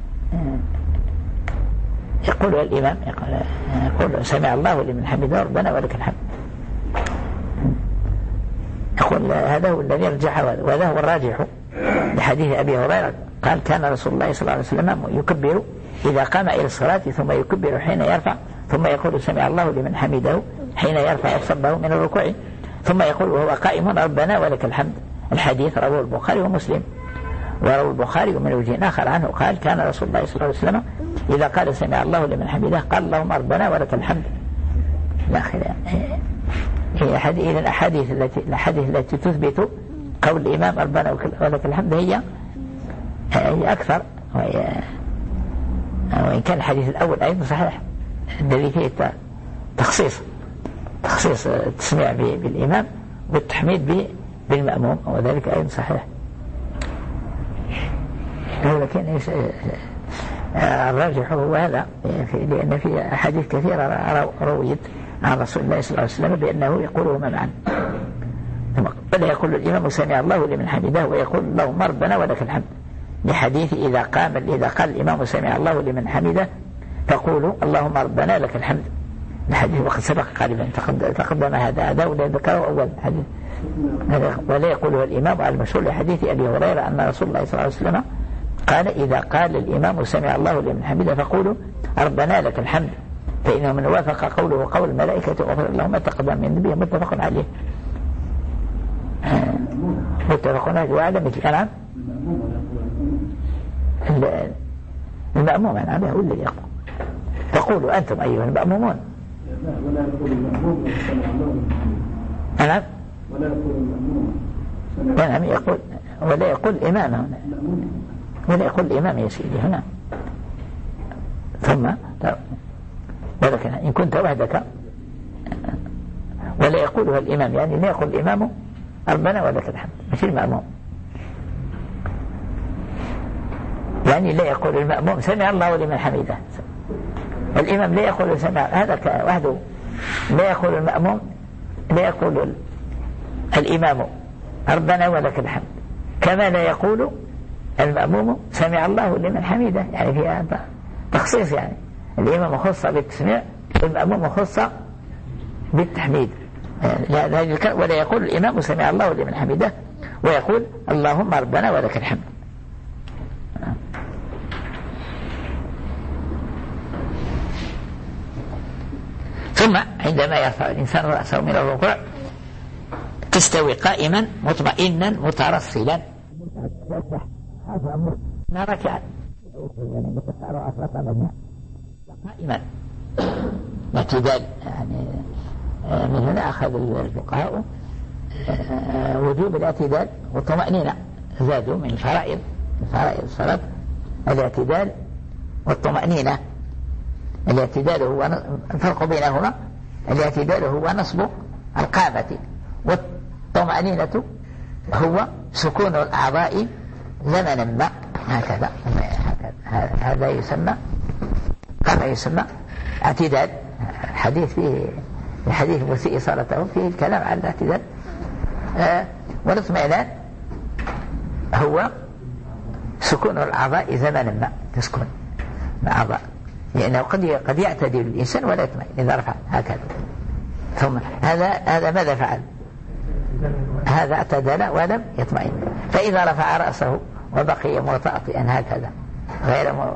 يقول الإمام يقول, يقول سمع الله لمن حمده ربنا ولك الحمد. يقول هذا هو الذي يرجح، وهذا هو الراجح لحديث أبي هريرة قال كان رسول الله صلى الله عليه وسلم يكبر إذا قام إلى الصلاة ثم يكبر حين يرفع، ثم يقول سمع الله لمن حمده حين يرفع صبه من الركوع، ثم يقول وهو قائم ربنا ولك الحمد. الحديث رواه البخاري ومسلم. وروى البخاري من وجه آخر عنه قال كان رسول الله صلى الله عليه وسلم إذا قال سمع الله لمن حمده قال اللهم ربنا ولك الحمد. هي إذا الأحاديث التي الأحاديث التي تثبت قول الإمام ربنا ولك الحمد هي هي أكثر، وإن كان الحديث الأول أيضا صحيح الذي فيه تخصيص تخصيص التسميع بالإمام والتحميد بالمأموم، وذلك أيضا صحيح. لكن الراجح هو هذا، لأن في أحاديث كثيرة رويت عن رسول الله صلى الله عليه وسلم بأنه يقولهما معا. ولا يقول الإمام سمع الله لمن حمده ويقول اللهم ربنا ولك الحمد، لحديث إذا قام إذا قال الإمام سمع الله لمن حمده فقولوا اللهم ربنا لك الحمد، الحديث وقد سبق قريبا تقدم هذا هذا ولا ذكره أول حديث. ولا يقوله الإمام المشهور لحديث أبي هريرة أن رسول الله صلى الله عليه وسلم قال إذا قال الإمام سمع الله لمن حمده فقولوا ربنا لك الحمد، فإنه من وافق قوله قول الملائكة غفر الله ما تقدم من ذنبه متفق عليه متفق عليه. وعلى مثل كلام المأموم أنا هو الذي يقول تقولوا أنتم أيها المأمومون. ولا يقول المأموم سمع الله أنا ولا يقول المأموم نعم يقول ولا يقول الإمام هنا ولا يقول الإمام يا سيدي هنا ثم ولكن إن كنت وحدك ولا يقولها الإمام، يعني لا يقول الإمام ربنا ولك الحمد، مش المأموم، يعني لا يقول المأموم سمع الله لمن حمده، الإمام لا يقول سمع، هذا وحده، لا يقول المأموم، لا يقول الإمام ربنا ولك الحمد، كما لا يقول المأموم سمع الله لمن حمده، يعني فيها تخصيص، يعني الإمام خص بالتسميع والمأموم خص بالتحميد، ولا يقول الإمام سمع الله لمن حمده ويقول اللهم ربنا ولك الحمد. ثم عندما يرفع الإنسان رأسه من الركوع تستوي قائما مطمئنا مترصلا ركعا قائما اعتدال، يعني من هنا أخذ الفقهاء وجوب الاعتدال والطمأنينة، زادوا من الفرائض فرائض الصلاة الاعتدال والطمأنينة. الاعتدال هو الفرق بينهما، الاعتدال هو نصب القامة، والطمأنينة هو سكون الأعضاء زمنا ما، هكذا هذا يسمى كما يسمى اعتدال. حديث فيه الحديث مسيء صلاته فيه الكلام عن الاعتدال. آه والاطمئنان هو سكون الأعضاء زمنا ما، تسكن الأعضاء، لأنه قد قد يعتدل الإنسان ولا يطمئن إذا رفع هكذا. ثم هذا هذا ماذا فعل؟ هذا اعتدل ولم يطمئن، فإذا رفع رأسه وبقي متأطئا هكذا غير م...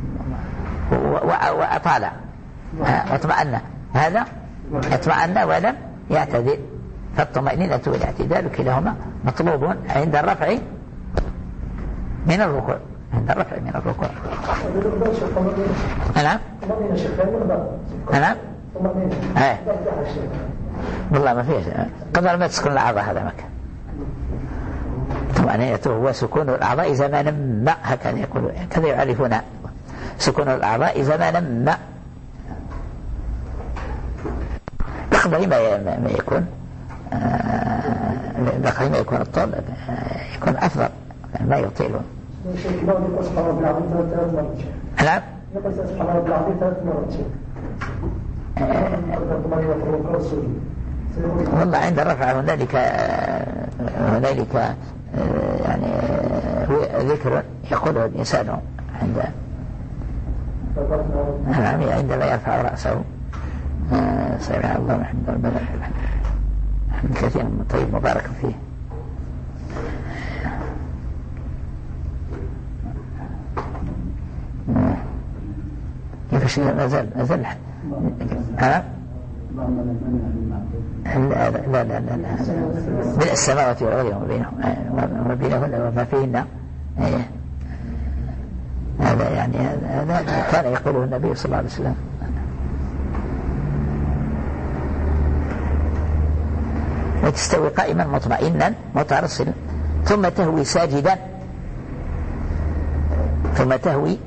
وأطال واطمأن، هذا اطمأن ولم يعتدل. فالطمأنينة والاعتدال كلاهما مطلوب عند الرفع من الركوع، عند الرفع من الركوع. نعم نعم ايه والله ما فيش قبل ما تسكن الأعضاء، هذا مكان طمأنينته هو سكون الأعضاء زمانا ما، هكذا يقول كذا يعرفون سكون الأعضاء زمانا ما. بقدر ما يكون بقدر ما يكون الطول يكون أفضل، ما يطيلون. نعم والله عند الرفع هنالك هنالك يعني ذكر يقوله الإنسان عند عندما يرفع رأسه سمع الله الحمد لله الحمد كثير طيب مبارك فيه. كيف ما زال ما زال ها لا لا لا لا من السماوات والأرض وما بينهم وما بينهن وما فيهن، هذا يعني هذا كان يقوله النبي صلى الله عليه وسلم. وتستوي قائما مطمئنا مترصلا، ثم تهوي ساجدا، ثم تهوي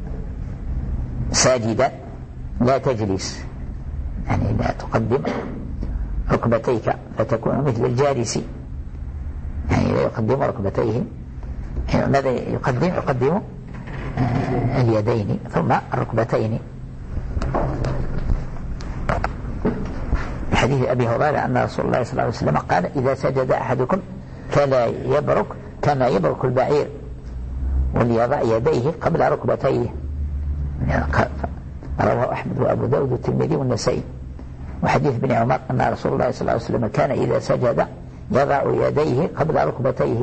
ساجدا لا تجلس، يعني لا تقدم ركبتيك فتكون مثل الجالس، يعني لا يقدم ركبتيه. يعني ماذا يقدم؟ يقدم اليدين ثم الركبتين. حديث أبي هريرة أن رسول الله صلى الله عليه وسلم قال إذا سجد أحدكم فلا يبرك كما يبرك البعير، وليضع يديه قبل ركبتيه. رواه أحمد وأبو داود والترمذي والنسائي. وحديث ابن عمر أن رسول الله صلى الله عليه وسلم كان إذا سجد يضع يديه قبل ركبتيه.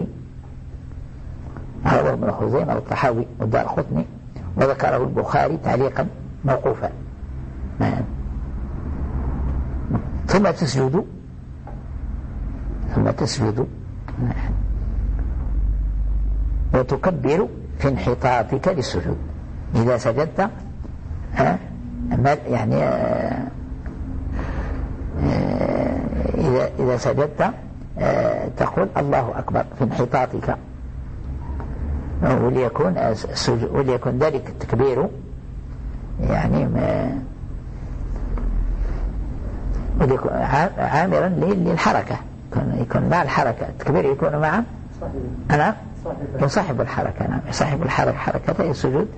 رواه ابن خزيمة والطحاوي والدارقطني، وذكره البخاري تعليقا موقوفا. ثم تسجد ثم تسجد وتكبر في انحطاطك للسجود. إذا سجدت يعني إذا إذا سجدت تقول الله أكبر في انحطاطك، وليكن وليكن ذلك التكبير يعني عامرا للحركة، يكون مع الحركة، التكبير يكون مع أنا يصاحب الحركة، نعم يصاحب الحركة حركة السجود.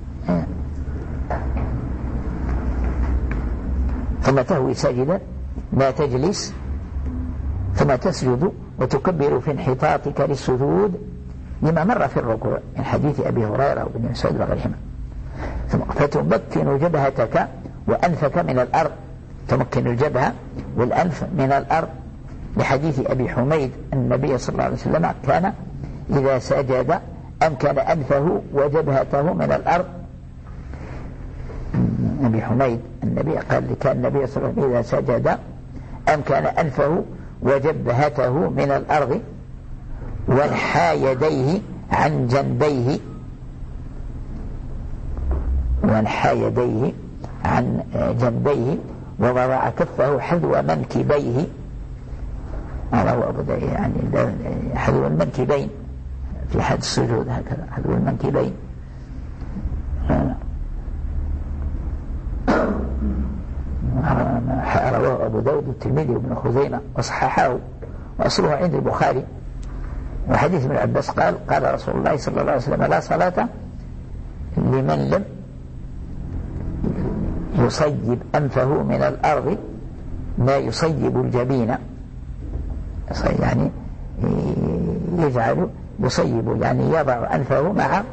ثم تهوي ساجدا لا تجلس، ثم تسجد وتكبر في انحطاطك للسجود لما مر في الركوع من حديث أبي هريرة وابن مسعود وغيرهما. فتمكن جبهتك وأنفك من الأرض، تمكن الجبهة والأنف من الأرض، لحديث أبي حميد أن النبي صلى الله عليه وسلم كان إذا سجد أمكن أنفه وجبهته من الأرض. أبي حميد النبي قال كان النبي صلى الله عليه وسلم إذا سجد أمكن أنفه وجبهته من الأرض، وانحى يديه عن جنبيه، وانحى يديه عن جنبيه ووضع كفه حذو منكبيه، هذا هو أبو داود يعني حذو المنكبين في حد السجود، هكذا حذو المنكبين. رواه أبو داود والترمذي وابن خزيمة وصححه، وأصله عند البخاري. وحديث ابن عباس قال قال رسول الله صلى الله عليه وسلم لا صلاة لمن لم يصيب أنفه من الأرض ما يصيب الجبين، يعني يجعل يصيب يعني يضع أنفه مع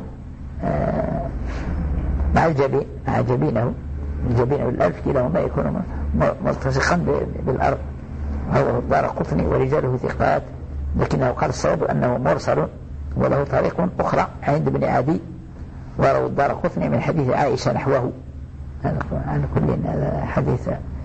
مع الجبين، مع جبينه، الجبين والأنف كلاهما يكون ملتصقا بالأرض. رواه الدارقطني ورجاله ثقات، لكنه قال الصواب أنه مرسل وله طريق أخرى عند ابن عدي، وروى الدارقطني من حديث عائشة نحوه. على كل هذا حديث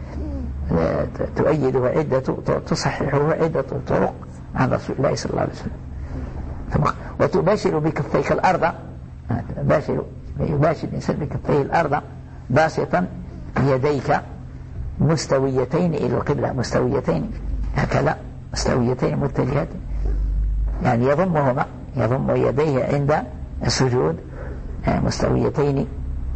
تؤيده عدة تصححه عدة طرق عن رسول الله صلى الله عليه وسلم. وتباشر بكفيك الأرض، باشر يباشر الإنسان بكفيه الأرض باسطا يديك مستويتين إلى القبلة، مستويتين هكذا، مستويتين متجهتين، يعني يضمهما، يضم يديه عند السجود مستويتين.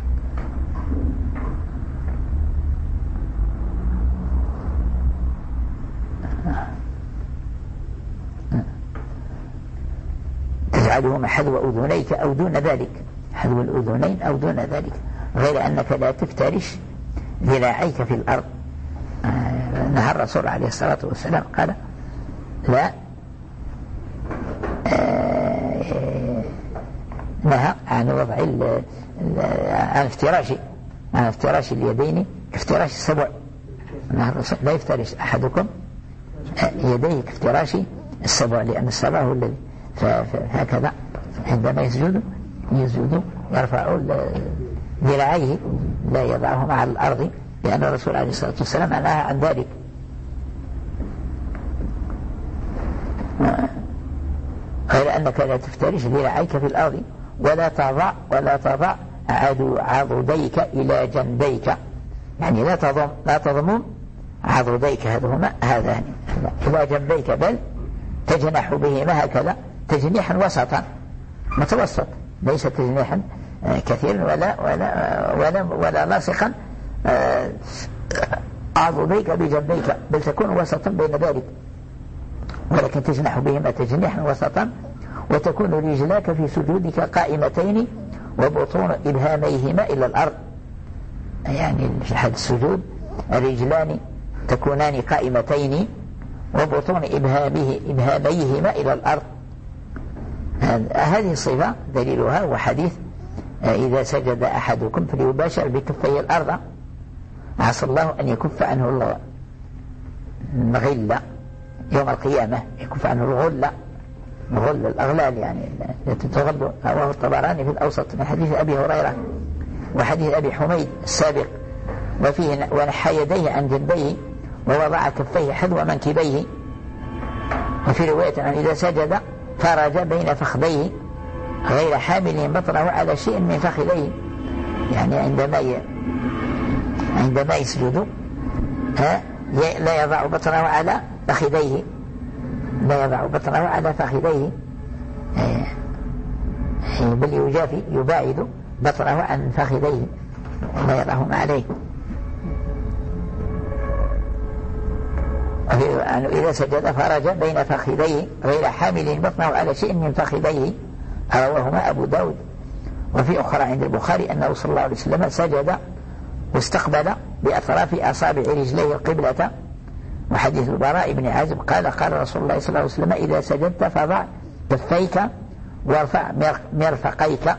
تجعلهما حذو أذنيك أو دون ذلك، حذو الأذنين أو دون ذلك، غير أنك لا تفترش ذراعيك في الأرض. نهى الرسول عليه الصلاة والسلام قال لا نهى عن وضع عن افتراش عن افتراش اليدين كافتراش السبع. نهى الرسول لا يفترش أحدكم يديه كافتراش السبع، لأن السبع هو الذي فهكذا عندما يسجد يسجد يرفع ذراعيه لا يضعهما على الأرض، لأن الرسول عليه الصلاة والسلام نهى عن ذلك. غير أنك لا تفترش ذراعيك في الأرض ولا تضع ولا تضع عضديك إلى جنبيك، يعني لا تضم لا تضم عضديك هذهما هذان إلى جنبيك، بل تجنح بهما هكذا تجنيحا وسطا متوسط، ليس تجنيحا كثيرا ولا ولا ولا ولا لاصقا عضديك بجنبيك، بل تكون وسطا بين ذلك، ولكن تجنح بهما تجنيحا وسطا، وتكون رجلاك في سجودك قائمتين وبطون إبهاميهما إلى الأرض، يعني في حد السجود الرجلان تكونان قائمتين وبطون إبهامه إبهاميهما إلى الأرض. هذه الصفة دليلها وحديث إذا سجد أحدكم فليباشر بكفيه الأرض عسى الله أن يكف عنه الغلة يوم القيامة، يكف عنه الغلة، غل الأغلال يعني التي تغل. رواه الطبراني في الأوسط من حديث أبي هريرة وحديث أبي حميد السابق، وفيه ونحى يديه عن جنبيه ووضع كفيه حذو منكبيه، وفي رواية عن إذا سجد فرج بين فخذيه غير حامل بطنه على شيء من فخذيه، يعني عندما ي... عندما يسجد ها لا يضع بطنه على فخذيه، لا يضع بطنه على فخذيه بل يجافي يباعد بطنه عن فخذيه. الله يراهم عليه. أنه إذا سجد فرج بين فخذيه غير حامل بطنه على شيء من فخذيه، رواهما أبو داود. وفي أخرى عند البخاري أنه صلى الله عليه وسلم سجد واستقبل بأطراف أصابع رجليه القبلة. وحديث البراء بن عازب قال قال رسول الله صلى الله عليه وسلم إذا سجدت فضع كفيك وارفع مرفقيك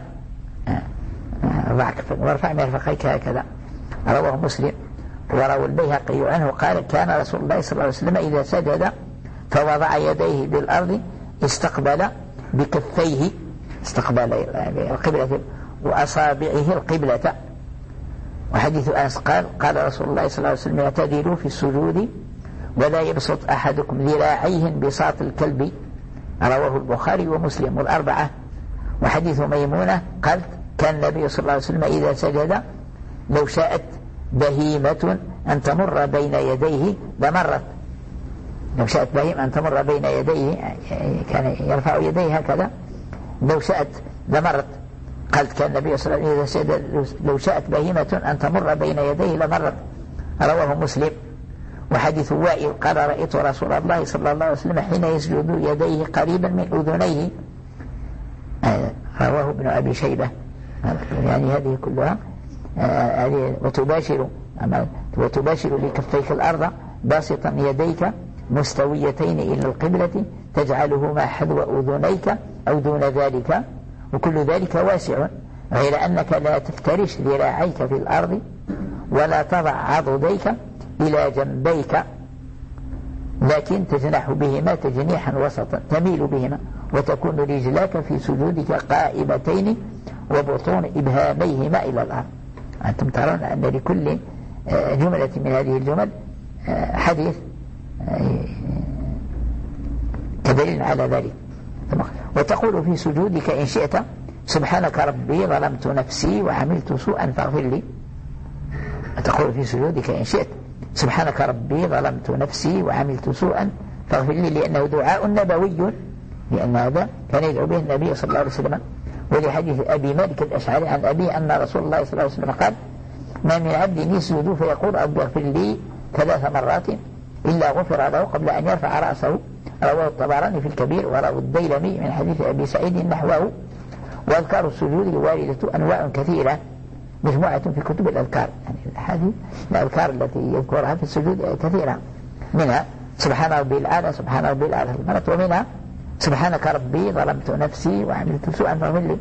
وارفع مرفقيك هكذا، رواه مسلم. وروى البيهقي عنه قال كان رسول الله صلى الله عليه وسلم إذا سجد فوضع يديه بالأرض استقبل بكفيه استقبل القبلة وأصابعه القبلة. وحديث أنس قال قال رسول الله صلى الله عليه وسلم اعتدلوا في السجود ولا يبسط أحدكم ذراعيه بساط الكلب، رواه البخاري ومسلم والأربعة. وحديث ميمونة قالت كان النبي صلى الله عليه وسلم إذا سجد لو شاءت بهيمة أن تمر بين يديه لمرت، لو شاءت بهيمة أن تمر بين يديه كان يرفع يديه هكذا، لو شاءت لمرت. قالت كان النبي صلى الله عليه وسلم إذا سجد لو شاءت بهيمة أن تمر بين يديه لمرت، رواه مسلم. وحديث وائل قال رأيت رسول الله صلى الله عليه وسلم حين يسجد يديه قريبا من أذنيه، رواه ابن أبي شيبة. يعني هذه كلها هذه وتباشر وتباشر لكفيك الأرض باسطا يديك مستويتين إلى القبلة تجعلهما حذو أذنيك أو دون ذلك، وكل ذلك واسع، غير أنك لا تفترش ذراعيك في الأرض ولا تضع عضديك إلى جنبيك، لكن تجنح بهما تجنيحا وسطا تميل بهما، وتكون رجلاك في سجودك قائمتين وبطون إبهاميهما إلى الأرض. أنتم ترون أن لكل جملة من هذه الجمل حديث كدليل على ذلك. وتقول في سجودك إن شئت سبحانك ربي ظلمت نفسي وعملت سوءا فاغفر لي. تقول في سجودك إن شئت سبحانك ربي ظلمت نفسي وعملت سوءا فاغفر لي، لأنه دعاء نبوي، لأن هذا كان يدعو به النبي صلى الله عليه وسلم. ولحديث أبي مالك الأشعري عن أبي أن رسول الله صلى الله عليه وسلم قال ما من عبد يسجد فيقول رب اغفر لي ثلاث مرات إلا غفر له قبل أن يرفع رأسه، رواه الطبراني في الكبير ورواه الديلمي من حديث أبي سعيد نحوه. وأذكار السجود الواردة أنواع كثيرة مجموعة في كتب الأذكار، يعني الحديث الأذكار التي يذكرها في السجود كثيرة، منها سبحان ربي الأعلى سبحان ربي الأعلى مرة، ومنها سبحانك ربي ظلمت نفسي وعملت سوءا فاغفر لي،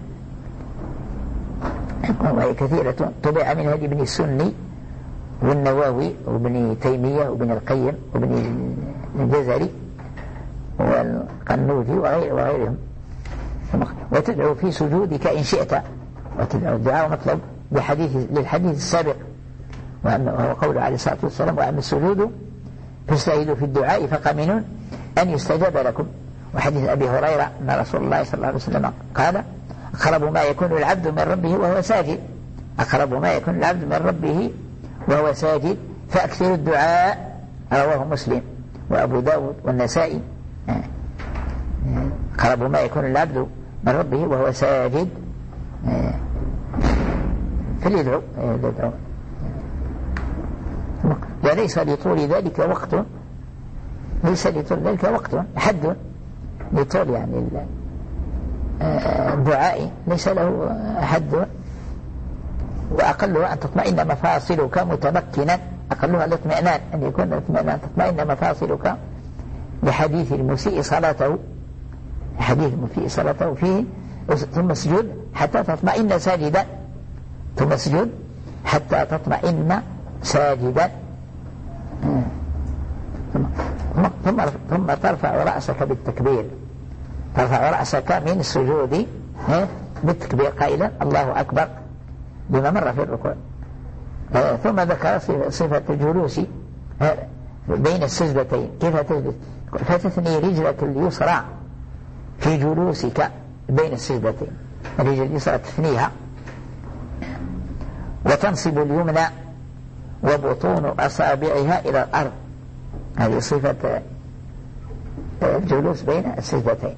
وهي كثيرة. طبع من هذه ابن السني والنووي وابن تيمية وابن القيم وابن الجزري والقنوذي وغير وغيرهم. وتدعو في سجودك إن شئت، وتدعو الدعاء مطلب بحديث للحديث السابق وهو قوله عليه الصلاة والسلام وأما السجود فاجتهدوا في الدعاء فقمنون أن يستجاب لكم. وحديث أبي هريرة أن رسول الله صلى الله عليه وسلم قال أقرب ما يكون العبد من ربه وهو ساجد، أقرب ما يكون العبد من ربه وهو ساجد فأكثر الدعاء، رواه مسلم وأبو داود والنسائي. أقرب ما يكون العبد من ربه وهو ساجد فليدعو يدعو. وليس لطول ذلك وقت، ليس لطول ذلك وقت حد لطول يعني الدعاء ليس له حد، وأقلها أن تطمئن مفاصلك متمكنا، أقلها الاطمئنان أن يكون الاطمئنان تطمئن مفاصلك، لحديث المسيء صلاته، حديث المسيء صلاته فيه ثم اسجد حتى تطمئن ساجدا، ثم اسجد حتى تطمئن ساجدا، ثم ثم ترفع رأسك بالتكبير، ترفع رأسك من السجود بالتكبير قائلا الله أكبر بما مر في الركوع. ثم ذكر صفة الجلوس بين السجدتين، كيف تجلس؟ فتثني رجلك اليسرى في جلوسك بين السجدتين، الرجل اليسرى تثنيها، وتنصب اليمنى وبطون أصابعها إلى الأرض، هذه صفة الجلوس بين السجدتين،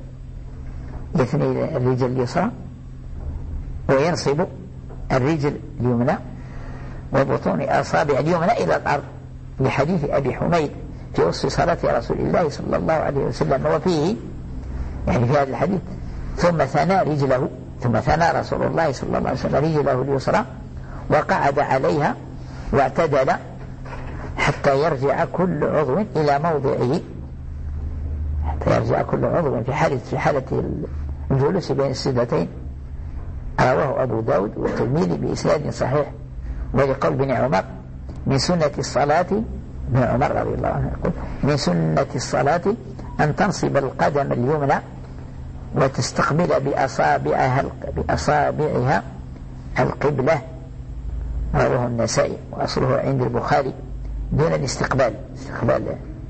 يثني الرجل اليسرى وينصب الرجل اليمنى وبطون أصابع اليمنى إلى الأرض، لحديث أبي حميد في وصف صلاة رسول الله صلى الله عليه وسلم. وفيه يعني في هذا الحديث ثم ثنى رجله ثم ثنى رسول الله صلى الله عليه وسلم رجله اليسرى وقعد عليها واعتدل حتى يرجع كل عضو إلى موضعه، حتى يرجع كل عضو في حالة في حالة الجلوس بين السجدتين. رواه أبو داود والترمذي بإسناد صحيح. ولقول بن عمر من سنة الصلاة، ابن عمر رضي الله عنه يقول من سنة الصلاة أن تنصب القدم اليمنى وتستقبل بأصابعها بأصابعها القبلة. رواه النسائي وأصله عند البخاري دون الاستقبال استقبال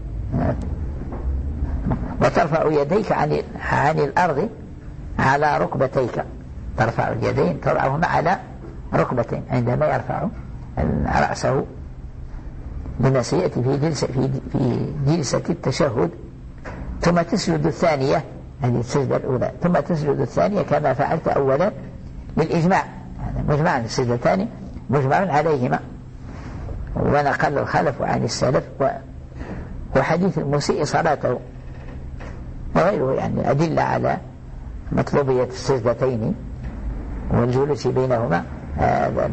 وترفع يديك عن عن الأرض على ركبتيك، ترفع اليدين تضعهما على ركبتين عندما يرفع رأسه، لما سيأتي في جلسة في جلسة التشهد. ثم تسجد الثانية، هذه السجدة الأولى، ثم تسجد الثانية كما فعلت أولا للإجماع، مجمع السجدتان مجمع عليهما. ونقل الخلف عن السلف وحديث المسيء صلاته وغيره يعني أدلة على مطلوبية السجدتين والجلوس بينهما. هذا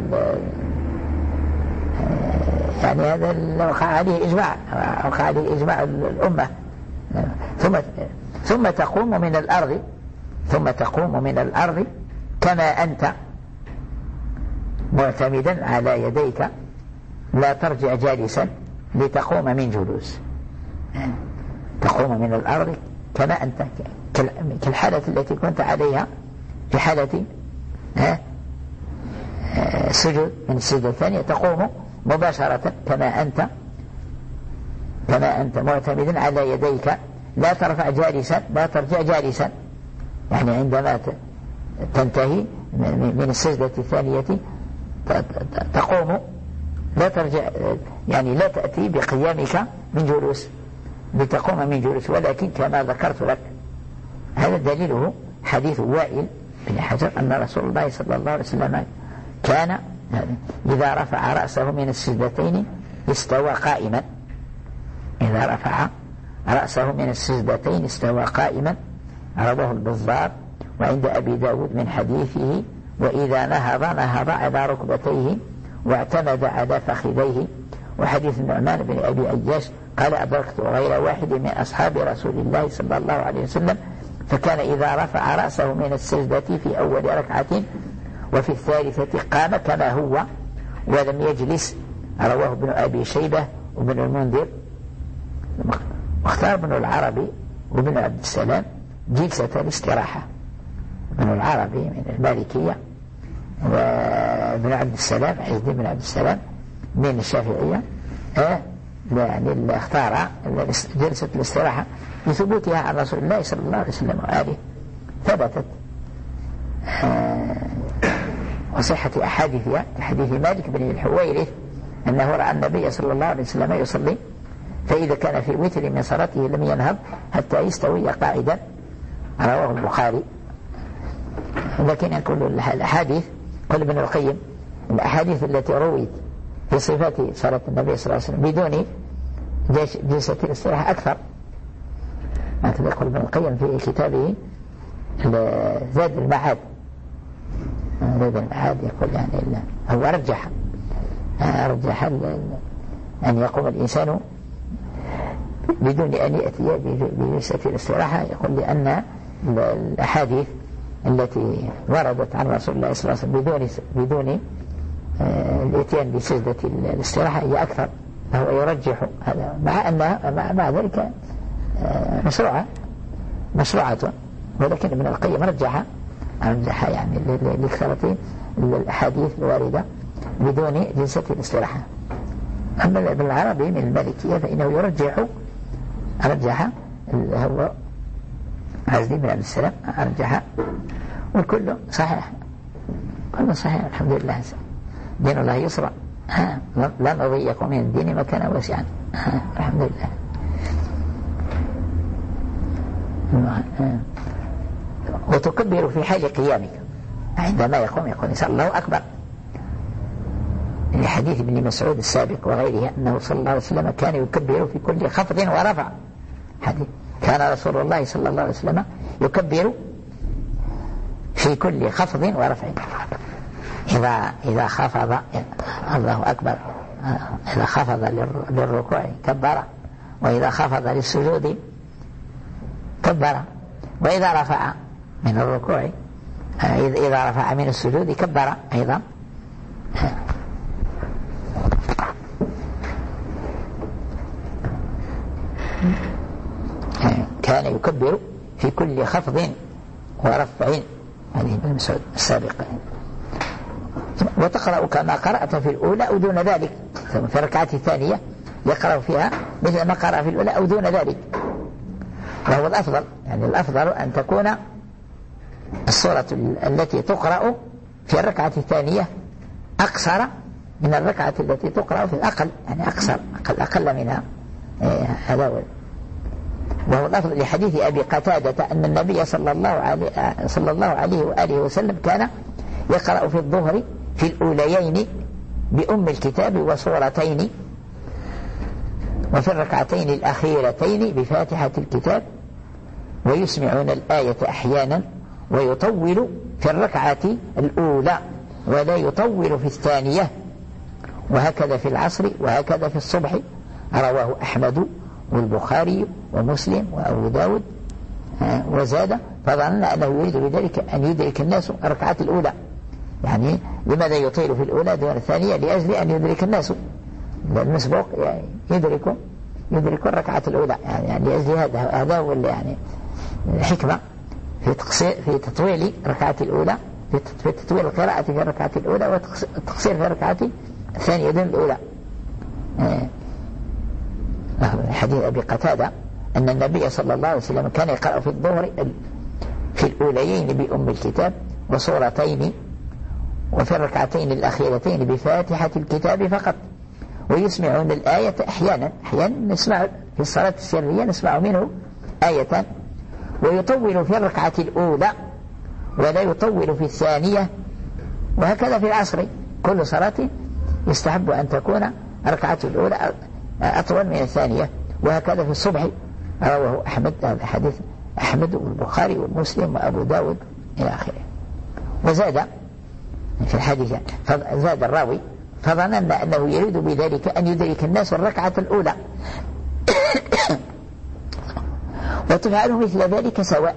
يعني هذا وقع عليه إجماع وقع عليه إجماع الأمة. ثم ثم تقوم من الأرض ثم تقوم من الأرض كما أنت معتمدا على يديك، لا ترجع جالسا لتقوم من جلوس، تقوم من الأرض كما أنت كالحالة التي كنت عليها في حالة السجود من السجدة الثانية، تقوم مباشرة كما أنت كما أنت معتمدا على يديك، لا ترفع جالسا لا ترجع جالسا. يعني عندما تنتهي من السجدة الثانية تقوم لا ترجع، يعني لا تأتي بقيامك من جلوس لتقوم من جلوس، ولكن كما ذكرت لك هذا دليله حديث وائل بن حجر أن رسول الله صلى الله عليه وسلم كان إذا رفع رأسه من السجدتين استوى قائما، إذا رفع رأسه من السجدتين استوى قائما. رواه البزار وعند أبي داود من حديثه وإذا نهض نهض على ركبتيه واعتمد على فخذيه. وحديث النعمان بن أبي أياش قال أدركت غير واحد من أصحاب رسول الله صلى الله عليه وسلم فكان إذا رفع رأسه من السجدة في أول ركعة وفي الثالثة قام كما هو ولم يجلس. رواه ابن أبي شيبة وابن المنذر. واختار ابن العربي وابن عبد السلام جلسة الاستراحة، ابن العربي من المالكية وابن عبد السلام عز بن عبد السلام من الشافعية اه يعني اختار جلسة الاستراحة لثبوتها عن رسول الله صلى الله عليه وسلم وآله، ثبتت آه وصحة أحاديثها كحديث مالك بن الحويرث أنه رأى النبي صلى الله عليه وسلم يصلي فإذا كان في وتر من صلاته لم ينهض حتى يستوي قاعدا. رواه البخاري. لكن يقول الأحاديث قال ابن القيم الأحاديث التي رويت في صفات صلاة النبي صلى الله عليه وسلم بدون جلسة الاستراحة أكثر. هكذا يقول ابن القيم في كتابه زاد المعاد، زاد المعاد يقول يعني هو رجح رجح أن يقوم الإنسان بدون أن يأتي بجلسة الاستراحة. يقول لأن الأحاديث التي وردت عن رسول الله صلى الله عليه وسلم بدون بدون الاتيان بسجدة الاستراحة هي أكثر، فهو يرجح هذا مع أنها مع, مع ذلك مشروعة مشروعة ولكن ابن القيم رجح رجح يعني لكثرة الأحاديث الواردة بدون جلسة الاستراحة. أما ابن العربي من المالكية فإنه يرجح رجح هو عزيز بن عبد السلام رجح، والكل صحيح كله صحيح الحمد لله. دين الله يسرى لا نضيق من الدين مكان واسعا الحمد لله. وتكبر في حال قيامك عندما يقوم يقول إن شاء الله أكبر حديث ابن مسعود السابق وغيره أنه صلى الله عليه وسلم كان يكبر في كل خفض ورفع. حديث كان رسول الله صلى الله عليه وسلم يكبر في كل خفض ورفع. إذا إذا خفض الله أكبر، إذا خفض للركوع كبر، وإذا خفض للسجود كبر، وإذا رفع من الركوع إذا رفع من السجود كبر أيضا. كان يكبر في كل خفض ورفع، هذه ابن مسعود السابق. وتقرأ كما قرأت في الأولى أو دون ذلك، في الركعة الثانية يقرأ فيها مثل ما قرأ في الأولى أو دون ذلك، وهو الأفضل. يعني الأفضل أن تكون الصورة التي تقرأ في الركعة الثانية أقصر من الركعة التي تقرأ في الأقل، يعني أقصر أقل, أقل منها. هذا وهو الأفضل لحديث أبي قتادة أن النبي صلى الله عليه, صلى الله عليه وآله وسلم كان يقرأ في الظهر في الأوليين بأم الكتاب وسورتين، وفي الركعتين الأخيرتين بفاتحة الكتاب، ويسمعون الآية أحيانا، ويطول في الركعة الأولى ولا يطول في الثانية، وهكذا في العصر وهكذا في الصبح. رواه أحمد والبخاري ومسلم وأبو داود. وزاد فظننا أنه يريد بذلك أن يدرك الناس الركعة الأولى. يعني لماذا يطيل في الأولى دون الثانية؟ لأجل أن يدرك الناس المسبوق يدرك يدرك الركعة الأولى، يعني لأجل هذا هذا هو يعني الحكمة في تقصير في تطويل الركعة الأولى، في تطويل القراءة في الركعة الأولى والتقصير في الركعة الثانية دون الأولى. حديث أبي قتادة أن النبي صلى الله عليه وسلم كان يقرأ في الظهر في الأوليين بأم الكتاب وسورتين، وفي الركعتين الأخيرتين بفاتحة الكتاب فقط، ويسمعون الآية أحيانا أحيانا نسمع في الصلاة السرية نسمع منه آية، ويطول في الركعة الأولى ولا يطول في الثانية، وهكذا في العصر. كل صلاة يستحب أن تكون الركعة الأولى أطول من الثانية، وهكذا في الصبح. رواه أحمد، هذا حديث أحمد والبخاري ومسلم وأبو داود إلى آخره. وزاد في الحديث زاد الراوي فظننا أنه يريد بذلك أن يدرك الناس الركعة الأولى وتفعله مثل ذلك سواء،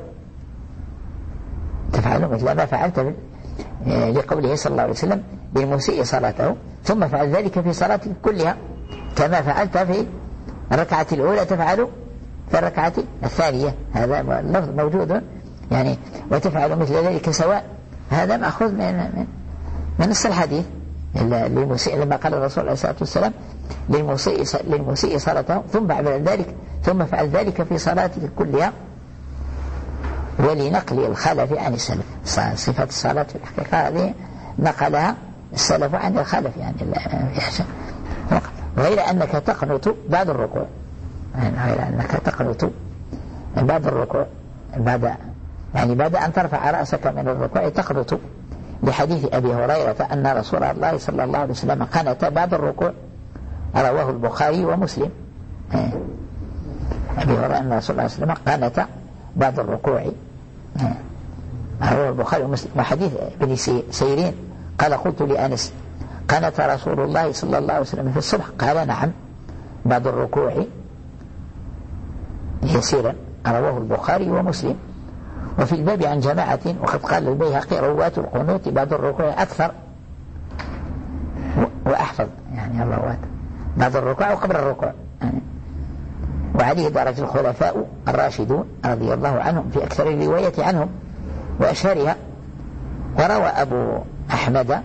تفعله مثل ما فعلت لقوله صلى الله عليه وسلم للمسيء صلاته ثم فعل ذلك في صلاتك كلها، كما فعلت في الركعة الأولى تفعل في الركعة الثانية. هذا اللفظ موجود يعني وتفعل مثل ذلك سواء. هذا مأخوذ من من, من نص الحديث لما قال الرسول عليه الصلاة والسلام للمسيء للمسيء صلاته ثم فعل ذلك ثم فعل ذلك في صلاتك كلها، ولنقل الخلف عن السلف. صفة الصلاة في الحقيقة هذه نقلها السلف عن الخلف، يعني غير أنك تقنط بعد الركوع، يعني غير أنك تقنط بعد الركوع بعد يعني بعد أن ترفع رأسك من الركوع تقنط، لحديث أبي هريرة أن رسول الله صلى الله عليه وسلم قنت بعد الركوع. رواه البخاري ومسلم. أبي هريرة أن رسول الله صلى الله عليه وسلم قنت بعد الركوع. رواه البخاري ومسلم. وحديث ابن سيرين قال قلت لأنس قنت رسول الله صلى الله عليه وسلم في الصبح؟ قال نعم بعد الركوع يسيرا. رواه البخاري ومسلم. وفي الباب عن جماعة وقد قال البيهقي روات القنوت بعد الركوع أكثر وأحفظ، يعني الروات بعد الركوع وقبل الركوع. يعني وعليه درج الخلفاء الراشدون رضي الله عنهم في أكثر الرواية عنهم وأشهرها. وروى أبو أحمد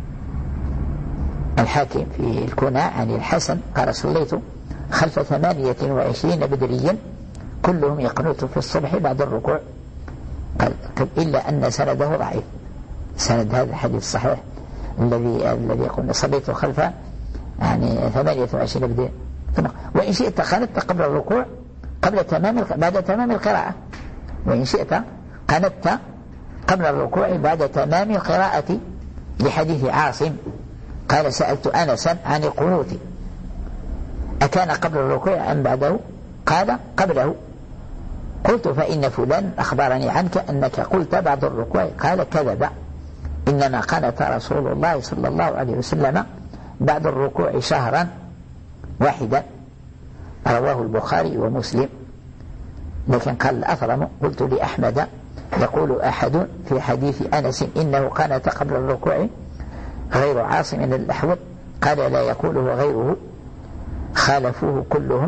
الحاكم في الكنى عن الحسن قال صليت خلف ثمانية وعشرين بدريا كلهم يقنط في الصبح بعد الركوع، قال إلا أن سنده ضعيف. سند هذا الحديث الصحيح الذي الذي يقول صليت خلف يعني ثمانية وعشرين بدريا، وإن شئت قنت قبل الركوع قبل تمام بعد تمام القراءة، وإن شئت قنت قبل الركوع بعد تمام القراءة، لحديث عاصم قال سألت أنسا عن القنوت أكان قبل الركوع أم بعده؟ قال قبله. قلت فإن فلان أخبرني عنك أنك قلت بعد الركوع. قال كذب، إنما قنت رسول الله صلى الله عليه وسلم بعد الركوع شهرا واحدا. رواه البخاري ومسلم. لكن قال الأثرم قلت لأحمد يقول أحد في حديث أنس إنه قنت قبل الركوع غير عاصم الأحول. قال لا يقوله غيره، خالفوه كلهم.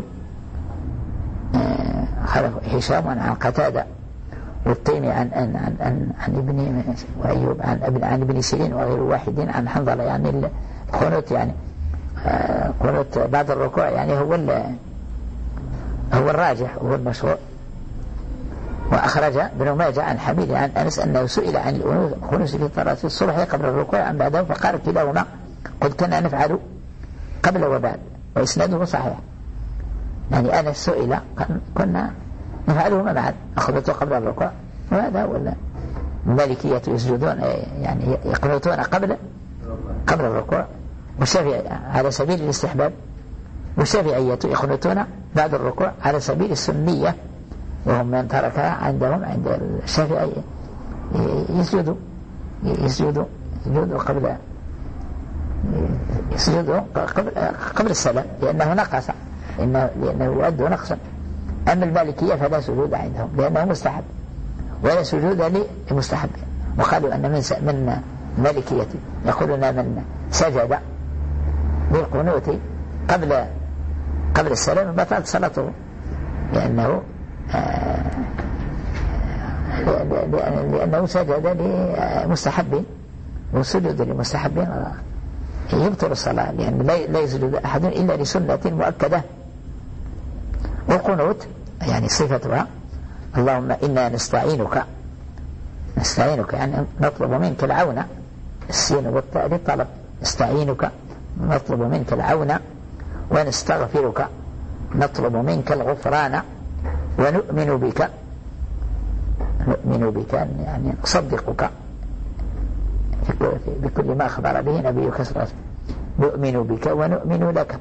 خلف هشام عن قتادة والتيمي عن عن عن, عن, عن ابن وأيوب عن ابن عن ابن سيرين وغير واحد عن حنظلة. يعني القنوت يعني قنوت بعد الركوع يعني هو هو الراجح وهو المشهور. وأخرج ابن ماجه عن حميد عن أنس أنه سئل عن القنوت في صلاة الصبح قبل الركوع أم بعده فقال كلاهما قد كنا نفعل قبل وبعد، وإسناده صحيح. يعني أنس سئل كنا نفعلهما معا، أخذته قبل الركوع، وهذا ولا المالكية يسجدون يعني يقنطون قبل قبل الركوع، والشافعي على سبيل الاستحباب، والشافعية يقنطون بعد الركوع على سبيل السنية، وهم من تركها عندهم عند الشافعي يسجدوا يسجدوا يسجدوا قبل يسجدوا قبل قبل السلام لأنه نقص، لأنه لأنه يؤد نقصا. أما المالكية فلا سجود عندهم لأنه مستحب، ولا سجود لمستحب. وقالوا أن من من المالكية يقولون من سجد بالقنوت قبل قبل السلام بطلت صلاته، لأنه آه لأنه سجد لمستحب، والسجود لمستحب يبطل الصلاة، لأن لا يسجد أحد إلا لسنة مؤكدة. والقنوت يعني صفتها اللهم إنا نستعينك نستعينك يعني نطلب منك العون، السين والتاء للطلب، نستعينك نطلب منك العون، ونستغفرك نطلب منك الغفران، ونؤمن بك نؤمن بك يعني نصدقك بكل ما أخبر به نبيك صلى الله عليه وسلم، نؤمن بك ونؤمن لك.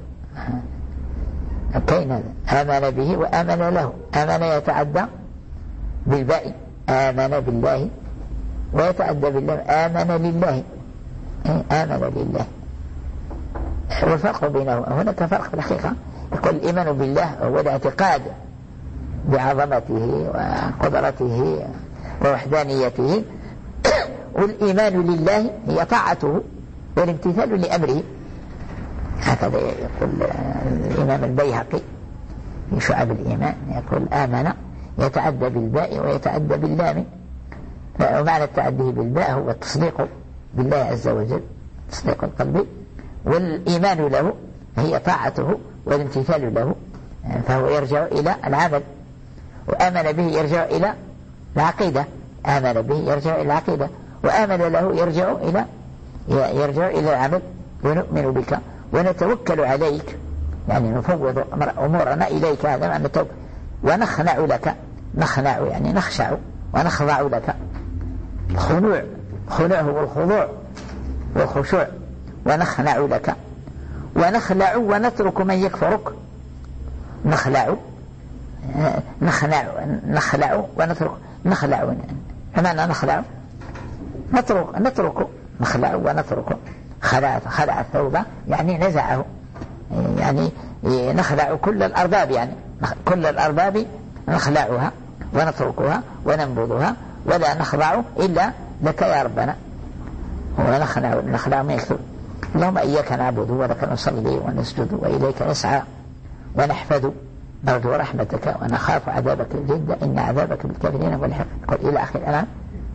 كين هذا آمن به وآمن له. آمن يتعدى بالباء، آمن بالله، ويتعدى بالله آمن لله، آمن لله. والفرق بينهما هناك فرق في الحقيقة. يقول الإيمان بالله هو الاعتقاد بعظمته وقدرته ووحدانيته، والإيمان لله هي طاعته والامتثال لأمره. هكذا يقول الإمام البيهقي في شعب الإيمان، يقول آمن يتعدى بالباء ويتعدى باللام. ومعنى التعديه بالباء هو التصديق بالله عز وجل، تصديق القلب، والإيمان له هي طاعته والامتثال له، فهو يرجع إلى العمل. وآمن به يرجع إلى العقيدة، آمن به يرجع إلى العقيدة، وآمن له يرجع إلى يرجع إلى العمل. ونؤمن بك ونتوكل عليك يعني نفوض أمورنا إليك، هذا معنى التوكل. ونخنع لك، نخنع يعني نخشع ونخضع لك. الخنوع خنوع هو الخضوع والخشوع. ونخنع لك ونخلع ونترك من يكفرك. نخلع نخنع نخلع ونترك نخلع فمعنى نخلع نترك نترك نخلع ونترك. خلع خلع الثوب يعني نزعه، يعني نخلع كل الأرباب، يعني كل الأرباب نخلعها ونتركها وننبذها ولا نخضع إلا لك يا ربنا. ونخلع نخلع ما يكتب. اللهم إياك نعبد ولك نصلي ونسجد وإليك نسعى ونحفد، نرجو رحمتك ونخاف عذابك الجد إن عذابك بالكافرين والحق. قل إلى آخر الآن.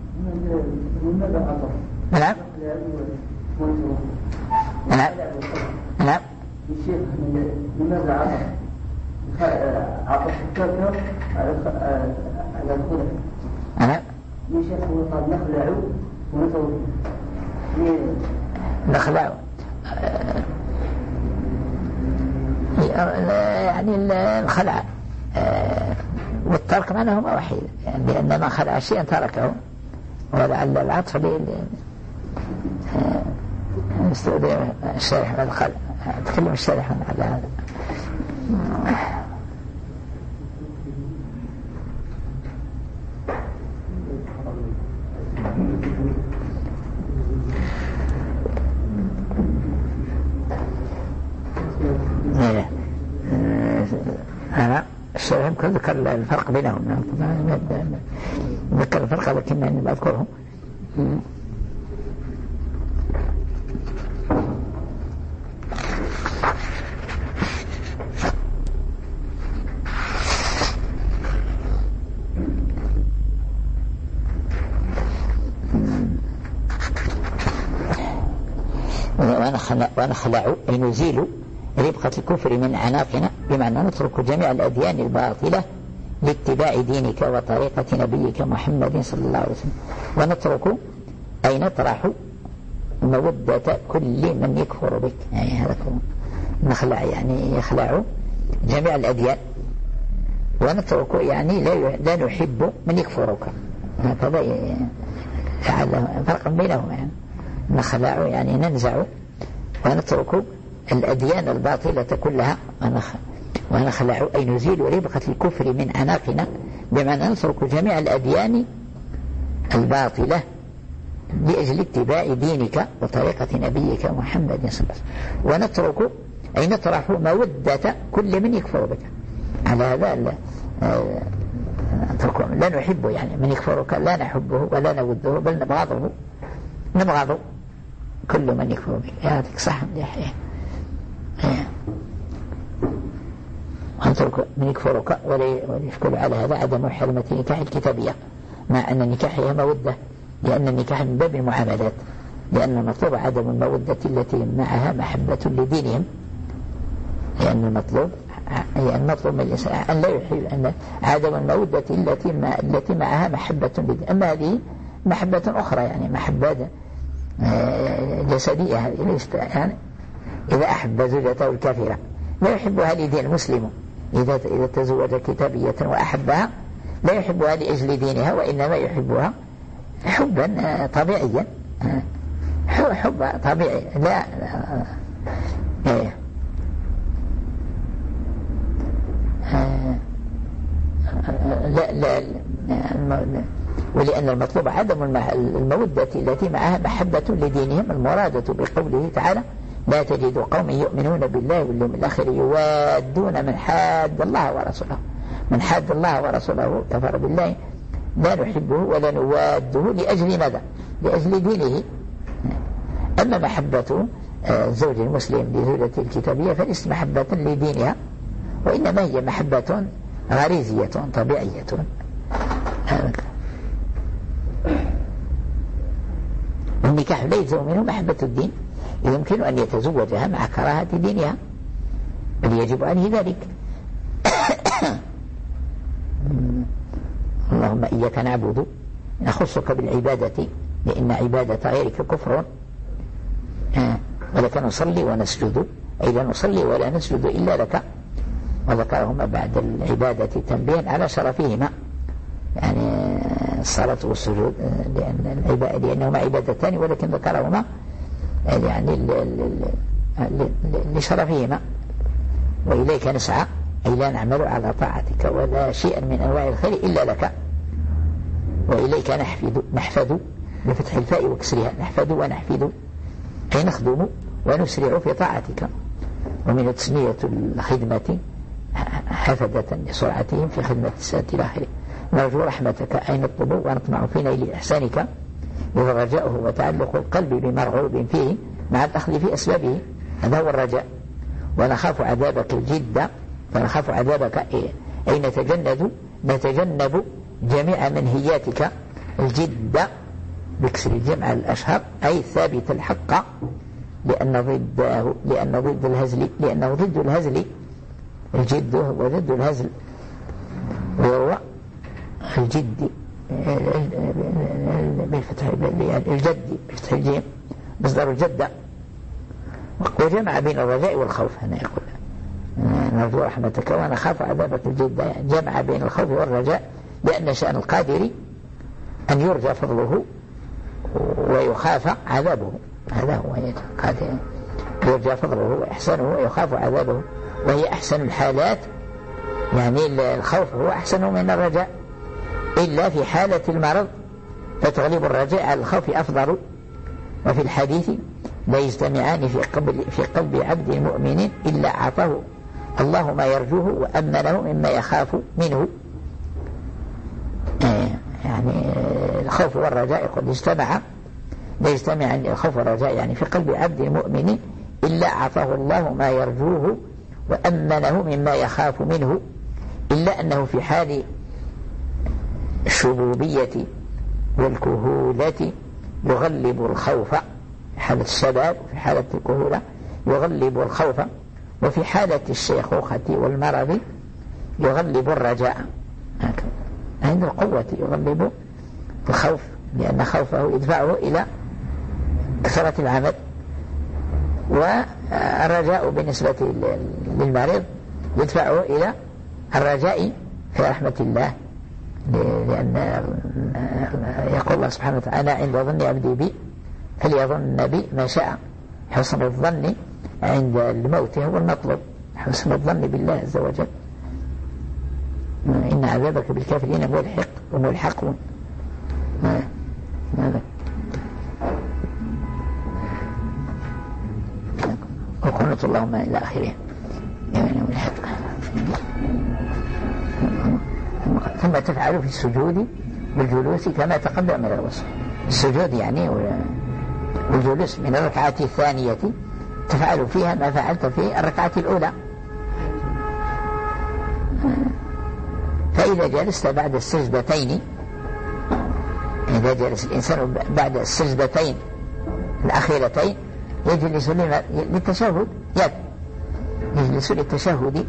نعم نعم نعم. الشيخ لماذا عطف الكافر على الخلق؟ نعم. الشيخ قال نخلع ونترك. نخلع يعني الخلع والترك معناهما واحد، يعني لأن ما خلع شيئا تركه، ولعل العطف الشارح ماذا قال؟ تكلم الشارح على هذا. أنا الشارح يمكن ذكر الفرق بينهم، ذكر الفرق لكنني بذكره. ونخلع أي نزيل ربقة الكفر من أعناقنا، بمعنى نترك جميع الأديان الباطلة لاتباع دينك وطريقة نبيك محمد صلى الله عليه وسلم، ونترك أي نطرح مودة كل من يكفر بك. يعني هذا نخلع يعني يخلع جميع الأديان، ونترك يعني لا نحب من يكفرك. هكذا فرق بينهم، يعني نخلع يعني ننزع ونترك الأديان الباطلة كلها، ونخلع أي نزيل ربقة الكفر من أعناقنا، بمعنى نترك جميع الأديان الباطلة لأجل اتباع دينك وطريقة نبيك محمد صلى الله عليه وسلم، ونترك أي نطرح مودة كل من يكفر بك. على هذا لا نحبه، يعني من يكفرك لا نحبه ولا نوده، بل نبغضه نبغض كل من يكفر بك. هذيك صح يا حيان. ونترك من يكفرك ويشكل على هذا عدم حرمة نكاح الكتابية، مع أن النكاح هي مودة، لأن النكاح من باب المعاملات، لأن المطلوب عدم المودة التي معها محبة لدينهم، لأن المطلوب يعني المطلوب من الإنسان أن لا يحب أن عدم المودة التي ما التي معها محبة لدينهم. أما هذه محبة أخرى، يعني محبة جسدية، هذه ليست يعني إذا أحب زوجته الكافرة لا يحبها لدين المسلم، إذا إذا تزوج كتابية وأحبها لا يحبها لأجل دينها، وإنما يحبها حبا طبيعيا، حب طبيعي. لا لا لا, لا ولأن المطلوب عدم المودة التي معها محبة لدينهم، المرادة بقوله تعالى: لا تجد قوم يؤمنون بالله واليوم الآخر يوادون من حاد الله ورسوله. من حاد الله ورسوله كفر بالله، لا نحبه ولا نواده لأجل ماذا؟ لأجل دينه. أما محبة الزوج المسلم لزوجة الكتابية فليست محبة لدينها، وإنما هي محبة غريزية طبيعية. والنكاح لا يلزم منه محبة الدين، يمكن أن يتزوجها مع كراهة دينها، بل يجب عليه ذلك. اللهم إياك نعبد، نخصك بالعبادة لأن عبادة غيرك كفر، ولك نصلي ونسجد، أي لا نصلي ولا نسجد إلا لك. وذكرهما بعد العبادة تنبيها على شرفهما، يعني الصلاة والسجود، لأن العبادة لأنهما عبادتان، ولكن ذكرهما يعني لشرفهما. وإليك نسعى، أي لا نعمل على طاعتك ولا شيئا من أنواع الخير إلا لك. وإليك نحفد، نحفد بفتح الفاء وكسرها، نحفد ونحفد أي نخدم ونسرع في طاعتك. ومن تسمية الخدمة حفدة لسرعتهم في خدمة السنة الآخرة. نرجو رحمتك أي نطلب ونطمع في نيل إحسانك، إذا رجاؤه وتعلق القلب بمرغوب فيه مع الأخذ في أسبابه، هذا هو الرجاء. ونخاف عذابك الجد، فنخاف عذابك أي نتجنب نتجنب جميع منهياتك. الجد بكسر الجمع الأشهر أي ثابت الحق، لأن ضده لأن ضد الهزل لأنه ضد الهزل. الجد هو ضد الهزل، وهو الجد بالفتح الجد بفتح الجيم مصدر الجد. وجمع بين الرجاء والخوف، هنا يقول نرجو رحمتك ونخاف عذابك الجد، يعني جمع بين الخوف والرجاء، لأن شأن القادر أن يرجى فضله ويخاف عذابه. هذا هو قد يرجى فضله وإحسانه ويخاف عذابه، وهي أحسن الحالات، يعني الخوف هو أحسن من الرجاء، إلا في حالة المرض فتغلب الرجاء على الخوف أفضل. وفي الحديث لا يجتمعان في قلب, في قلب عبد مؤمن إلا أعطاه الله ما يرجوه وأمنه مما يخاف منه. يعني الخوف والرجاء قد اجتمع، لا يجتمعان الخوف والرجاء يعني في قلب عبد مؤمن إلا أعطاه الله ما يرجوه وأمنه مما يخاف منه، إلا أنه في حال الشبوبية والكهولة يغلب الخوف، في حالة الشباب وفي حالة الكهولة يغلب الخوف، وفي حالة الشيخوخة والمرض يغلب الرجاء. عند القوة يغلب الخوف، لأن خوفه يدفعه إلى كثرة العمل، والرجاء بالنسبة للمريض يدفعه إلى الرجاء في رحمة الله، لأن يقول الله سبحانه وتعالى عند ظن عبدي بي فليظن بي ما شاء. حسن الظن عند الموت هو المطلوب، حسن الظن بالله عز وجل. إن عذابك بالكافرين ملحق وملحقون. ماذا وقنط اللهم إلى آخره. ثم تفعل في السجود والجلوس كما تقدم من الوصف. السجود يعني والجلوس من الركعة الثانية تفعل فيها ما فعلت في الركعة الأولى. فإذا جلست بعد السجدتين، إذا جلس الإنسان بعد السجدتين الأخيرتين يجلس للتشهد، يجلس للتشهد.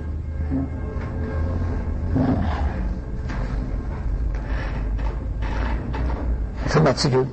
ثم تسجد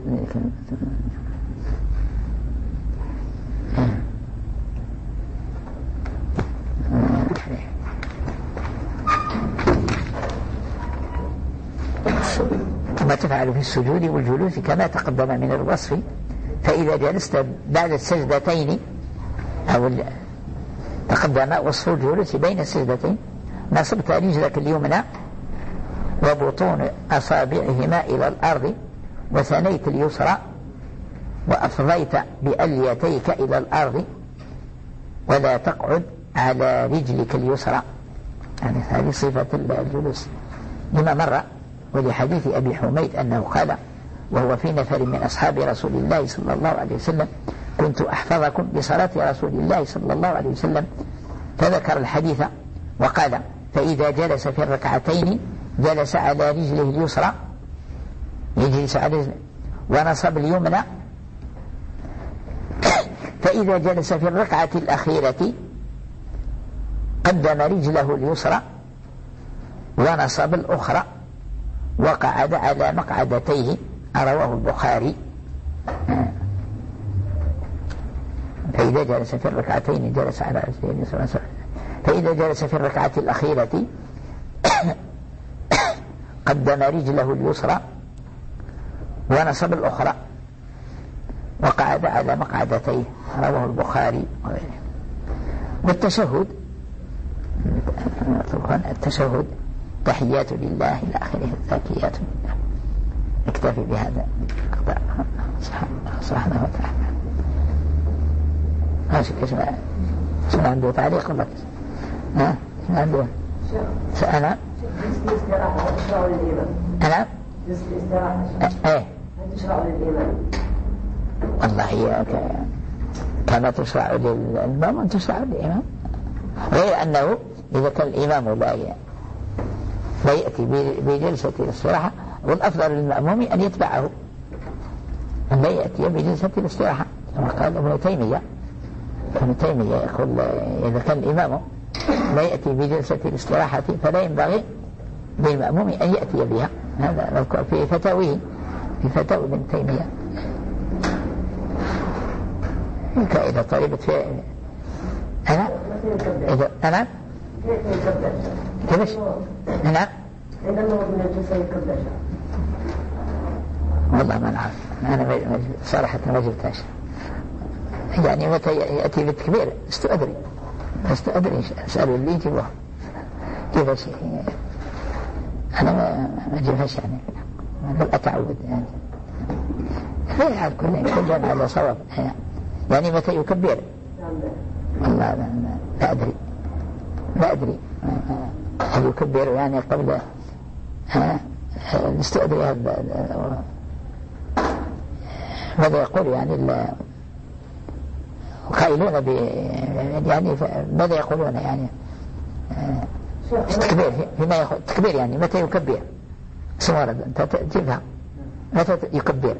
ثم تفعل في السجود والجلوس كما تقدم من الوصف. فإذا جلست بعد السجدتين أو تقدم وصف الجلوس بين السجدتين، نصبت رجلك اليمنى وبطون أصابعهما إلى الأرض وثنيت اليسرى وأفضيت بأليتيك إلى الأرض ولا تقعد على رجلك اليسرى. يعني هذه صفة الجلوس لما مر. ولحديث أبي حميد أنه قال وهو في نفر من أصحاب رسول الله صلى الله عليه وسلم كنت أحفظكم بصلاة رسول الله صلى الله عليه وسلم، فذكر الحديث وقال فإذا جلس في الركعتين جلس على رجله اليسرى، يجلس على رجله ونصب اليمنى. فإذا جلس في الركعة الأخيرة قدم رجله اليسرى ونصب الأخرى وقعد على مقعدتيه، رواه البخاري. فإذا جلس في الركعتين جلس على رجله اليسرى، فإذا جلس في الركعة الأخيرة قدم رجله اليسرى ونصب الأخرى وقعد على مقعدتيه، رواه البخاري وغيره. والتشهد التشهد تحيات لله إلى آخره الزاكيات لله. نكتفي بهذا سبحانه وتعالى. ماشي. ايش ما عنده تعليق ولا ها ما عنده؟ أنا أنا إيه والله هي كما تشرع للإمام تشرع للإمام، غير أنه إذا كان الإمام لا لا يأتي بجلسة الاستراحة، والأفضل للمأموم أن يتبعه، أن لا يأتي بجلسة الاستراحة كما قال ابن تيمية. ابن تيمية يقول إذا كان الإمام لا يأتي بجلسة الاستراحة فلا ينبغي للمأموم أن يأتي بها. هذا نذكر في فتاويه، في فتاوى ابن تيمية. إذا طالبت في أنا إذا أنا كيفش أنا والله ما نعرف، أنا صراحة ما جبتهاش. يعني متى يأتي بالتكبير لست أدري لست أدري أسأل اللي يجيبه كيف شيء أنا ما أجيبهاش يعني لم أتعود يعني لا يعد كل كل على صواب يعني متى يكبر والله لا, لا أدري لا أدري هل يكبر يعني قبل لست أدري ماذا يقول يعني قائلون ب يعني ماذا يقولون يعني التكبير فيما يقول التكبير يعني متى يكبر سوارد أنت تفهم متى يكبر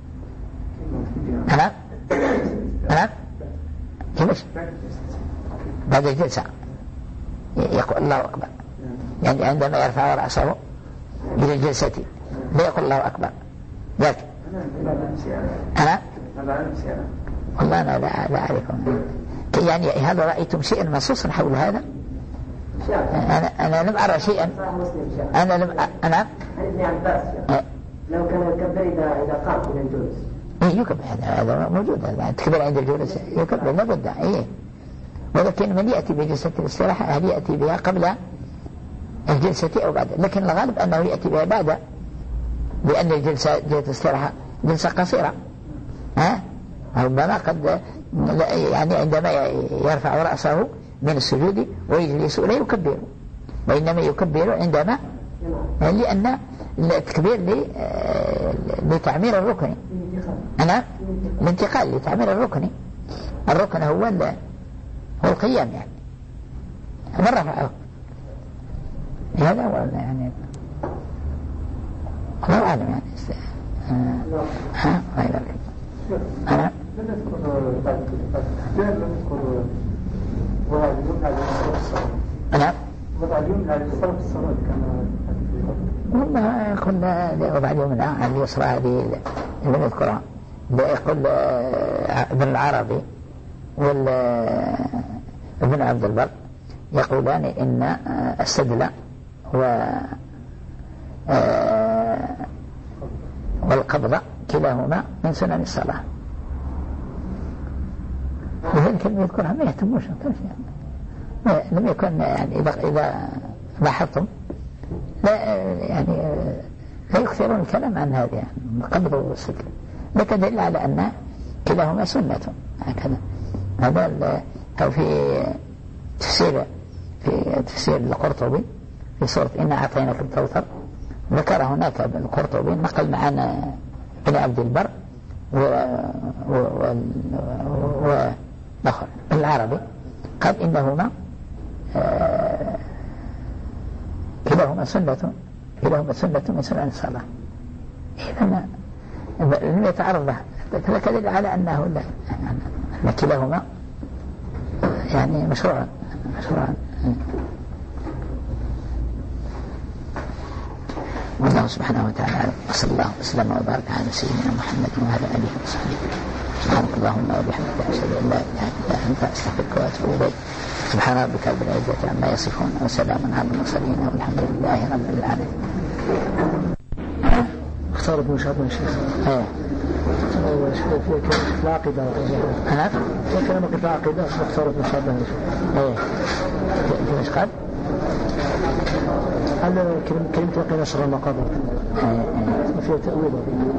أنا أنا كيفش بعد الجلسة يقول الله أكبر يعني عندما يرفع رأسه إلى الجلسة لا يقول الله أكبر ذاك أنا والله أنا لا, لا أعرف يعني هل رأيتم شيئا منصوصا حول هذا؟ أنا أنا لم أرى شيئا أنا لم أ... أنا ابن عباس لو كان يكبر إذا إذا قام من الجلوس إيه يكبر هذا هذا موجود هذا التكبير عند الجلوس يكبر لا بد إيه ولكن من يأتي بجلسة الاستراحة هل يأتي بها قبل الجلسة أو بعد لكن الغالب أنه يأتي بها بعد لأن الجلسة جلسة الاستراحة جلسة قصيرة ها ربما قد يعني عندما يرفع رأسه من السجود ويجلس لا يكبر وإنما يكبر عندما لأن التكبير لتعمير الركن أنا الانتقال لتعمير الركن الركن هو هو القيام يعني من رفعه هذا هو يعني الله أعلم يعني ها غير ذلك أنا أنا والله قلنا وبعد يوم عن اليسرى هذه لم يذكرها يقول ابن العربي وابن عبد البر يقولان إن السدل و والقبضة كلاهما من سنن الصلاة لذلك لم يذكرها ما يهتموش يعني لم يكن يعني إذا, إذا لاحظتم لا يعني لا يكثرون الكلام عن هذا يعني القبض والسدل لك دليل على أن كلاهما سنة هكذا هذا أو في تفسير في تفسير القرطبي في سورة إنا أعطيناك الكوثر ذكر هناك القرطبي نقل معنا ابن عبد البر و و و نخل العربي قال إنهما آه كلاهما سنة كلاهما سنة من سنن الصلاة إذا لم يتعرض له فلك دليل على أنه لا أن كلاهما يعني مشروعا مشروعا والله سبحانه وتعالى وصلى الله وسلم وبارك على سيدنا محمد وعلى آله وصحبه سبحانك اللهم وبحمدك أشهد أن لا إله إلا أنت أستغفرك وأتوب إليك سبحان ربك رب العزة عما يصفون وسلام على المرسلين والحمد لله رب العالمين. اختار ابن شهاب من شيخ ايه في كلمة العقيدة أنا في كلمة العقيدة اختار ابن شهاب من شيخ ايه كيف قال؟ هل كلمة يقين شر المقابر فيها تأويل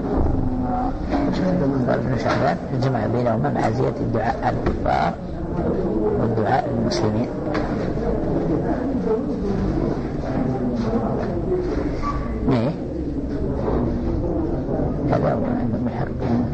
ابن شعبان الجمع بينهما مع زيادة الدعاء على الكفار والدعاء للمسلمين. ايه هذا هو المحق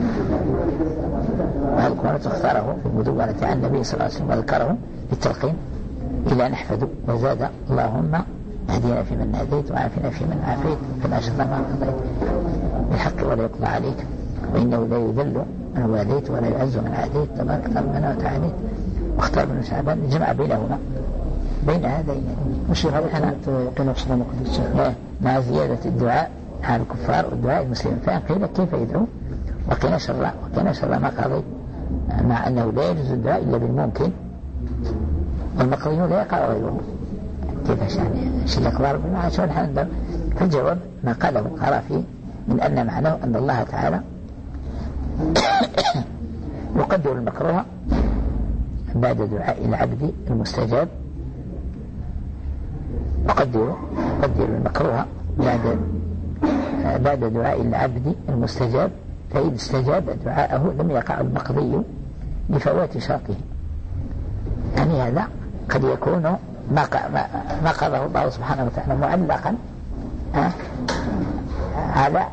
وهل اختاره في المدونة عن النبي صلى الله عليه وسلم وذكره بالتلقين إلى نحفظ وزاد اللهم اهدنا فيمن هديت وعافنا فيمن عافيت وقنا شر ما قضيت بالحق ولا يقضى عليك وإنه لا يذل من واليت ولا يعز من عاديت تبارك ربنا وتعاليت. واختار ابن شعبان الجمع بينهما بين هذين مش هذا كان أفسد مقدس مع زيادة الدعاء على الكفار والدعاء المسلمين. فقيل كيف يدعو وقنا شر وقنا شر ما قضيت مع أنه لا يجوز الدعاء إلا بالممكن والمقضي لا يقع غيره كيف يعني شيء الأخبار بالمعنى شو الحمد. فالجواب ما قاله القرافي من أن معناه أن الله تعالى يقدر المكروه بعد دعاء العبد المستجاب، يقدر يقدر المكروه بعد بعد دعاء العبد المستجاب، فإن استجاب دعاءه لم يقع المقضي لفوات شرطه. يعني هذا قد يكون ما ما قضاه الله سبحانه وتعالى معلقا على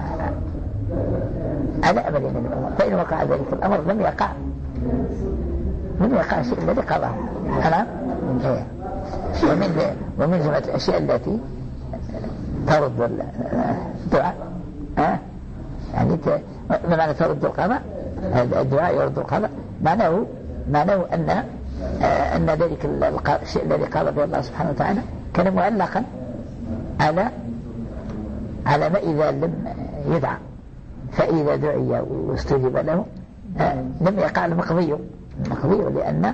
على أمل من الأمور، فإن وقع ذلك الأمر لم يقع لم يقع الشيء الذي قضاه. أنا ومن ومن جملة الأشياء التي ترد الدعاء ها يعني ما معنى ترد القضاء؟ الدعاء يرد القضاء معناه معناه أن أن ذلك الشيء الذي قال به الله سبحانه وتعالى كان معلقا على على ما إذا لم يدعى، فإذا دعي واستجب له لم يقع المقضي المقضي لأن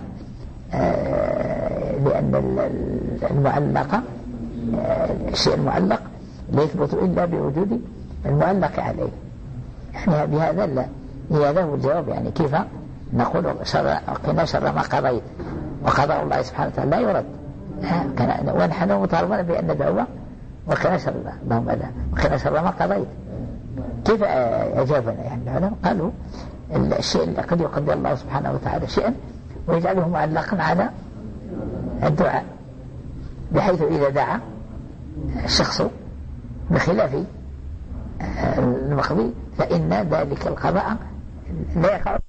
لأن المعلق الشيء المعلق لا يثبت إلا بوجود المعلق عليه. يعني بهذا لا هذا هو الجواب. يعني كيف نقول شر قنا شر ما قضيت وقضاء الله سبحانه وتعالى لا يرد، ونحن مطالبون بأن ندعو وقنا شر اللهم لا وقنا شر ما قضيت. كيف أجابنا؟ يعني العلماء قالوا الشيء اللي قد يقدر الله سبحانه وتعالى شيئا ويجعله معلقا على الدعاء، بحيث إذا دعا الشخص بخلاف المقضي فإن ذلك القضاء لا يقع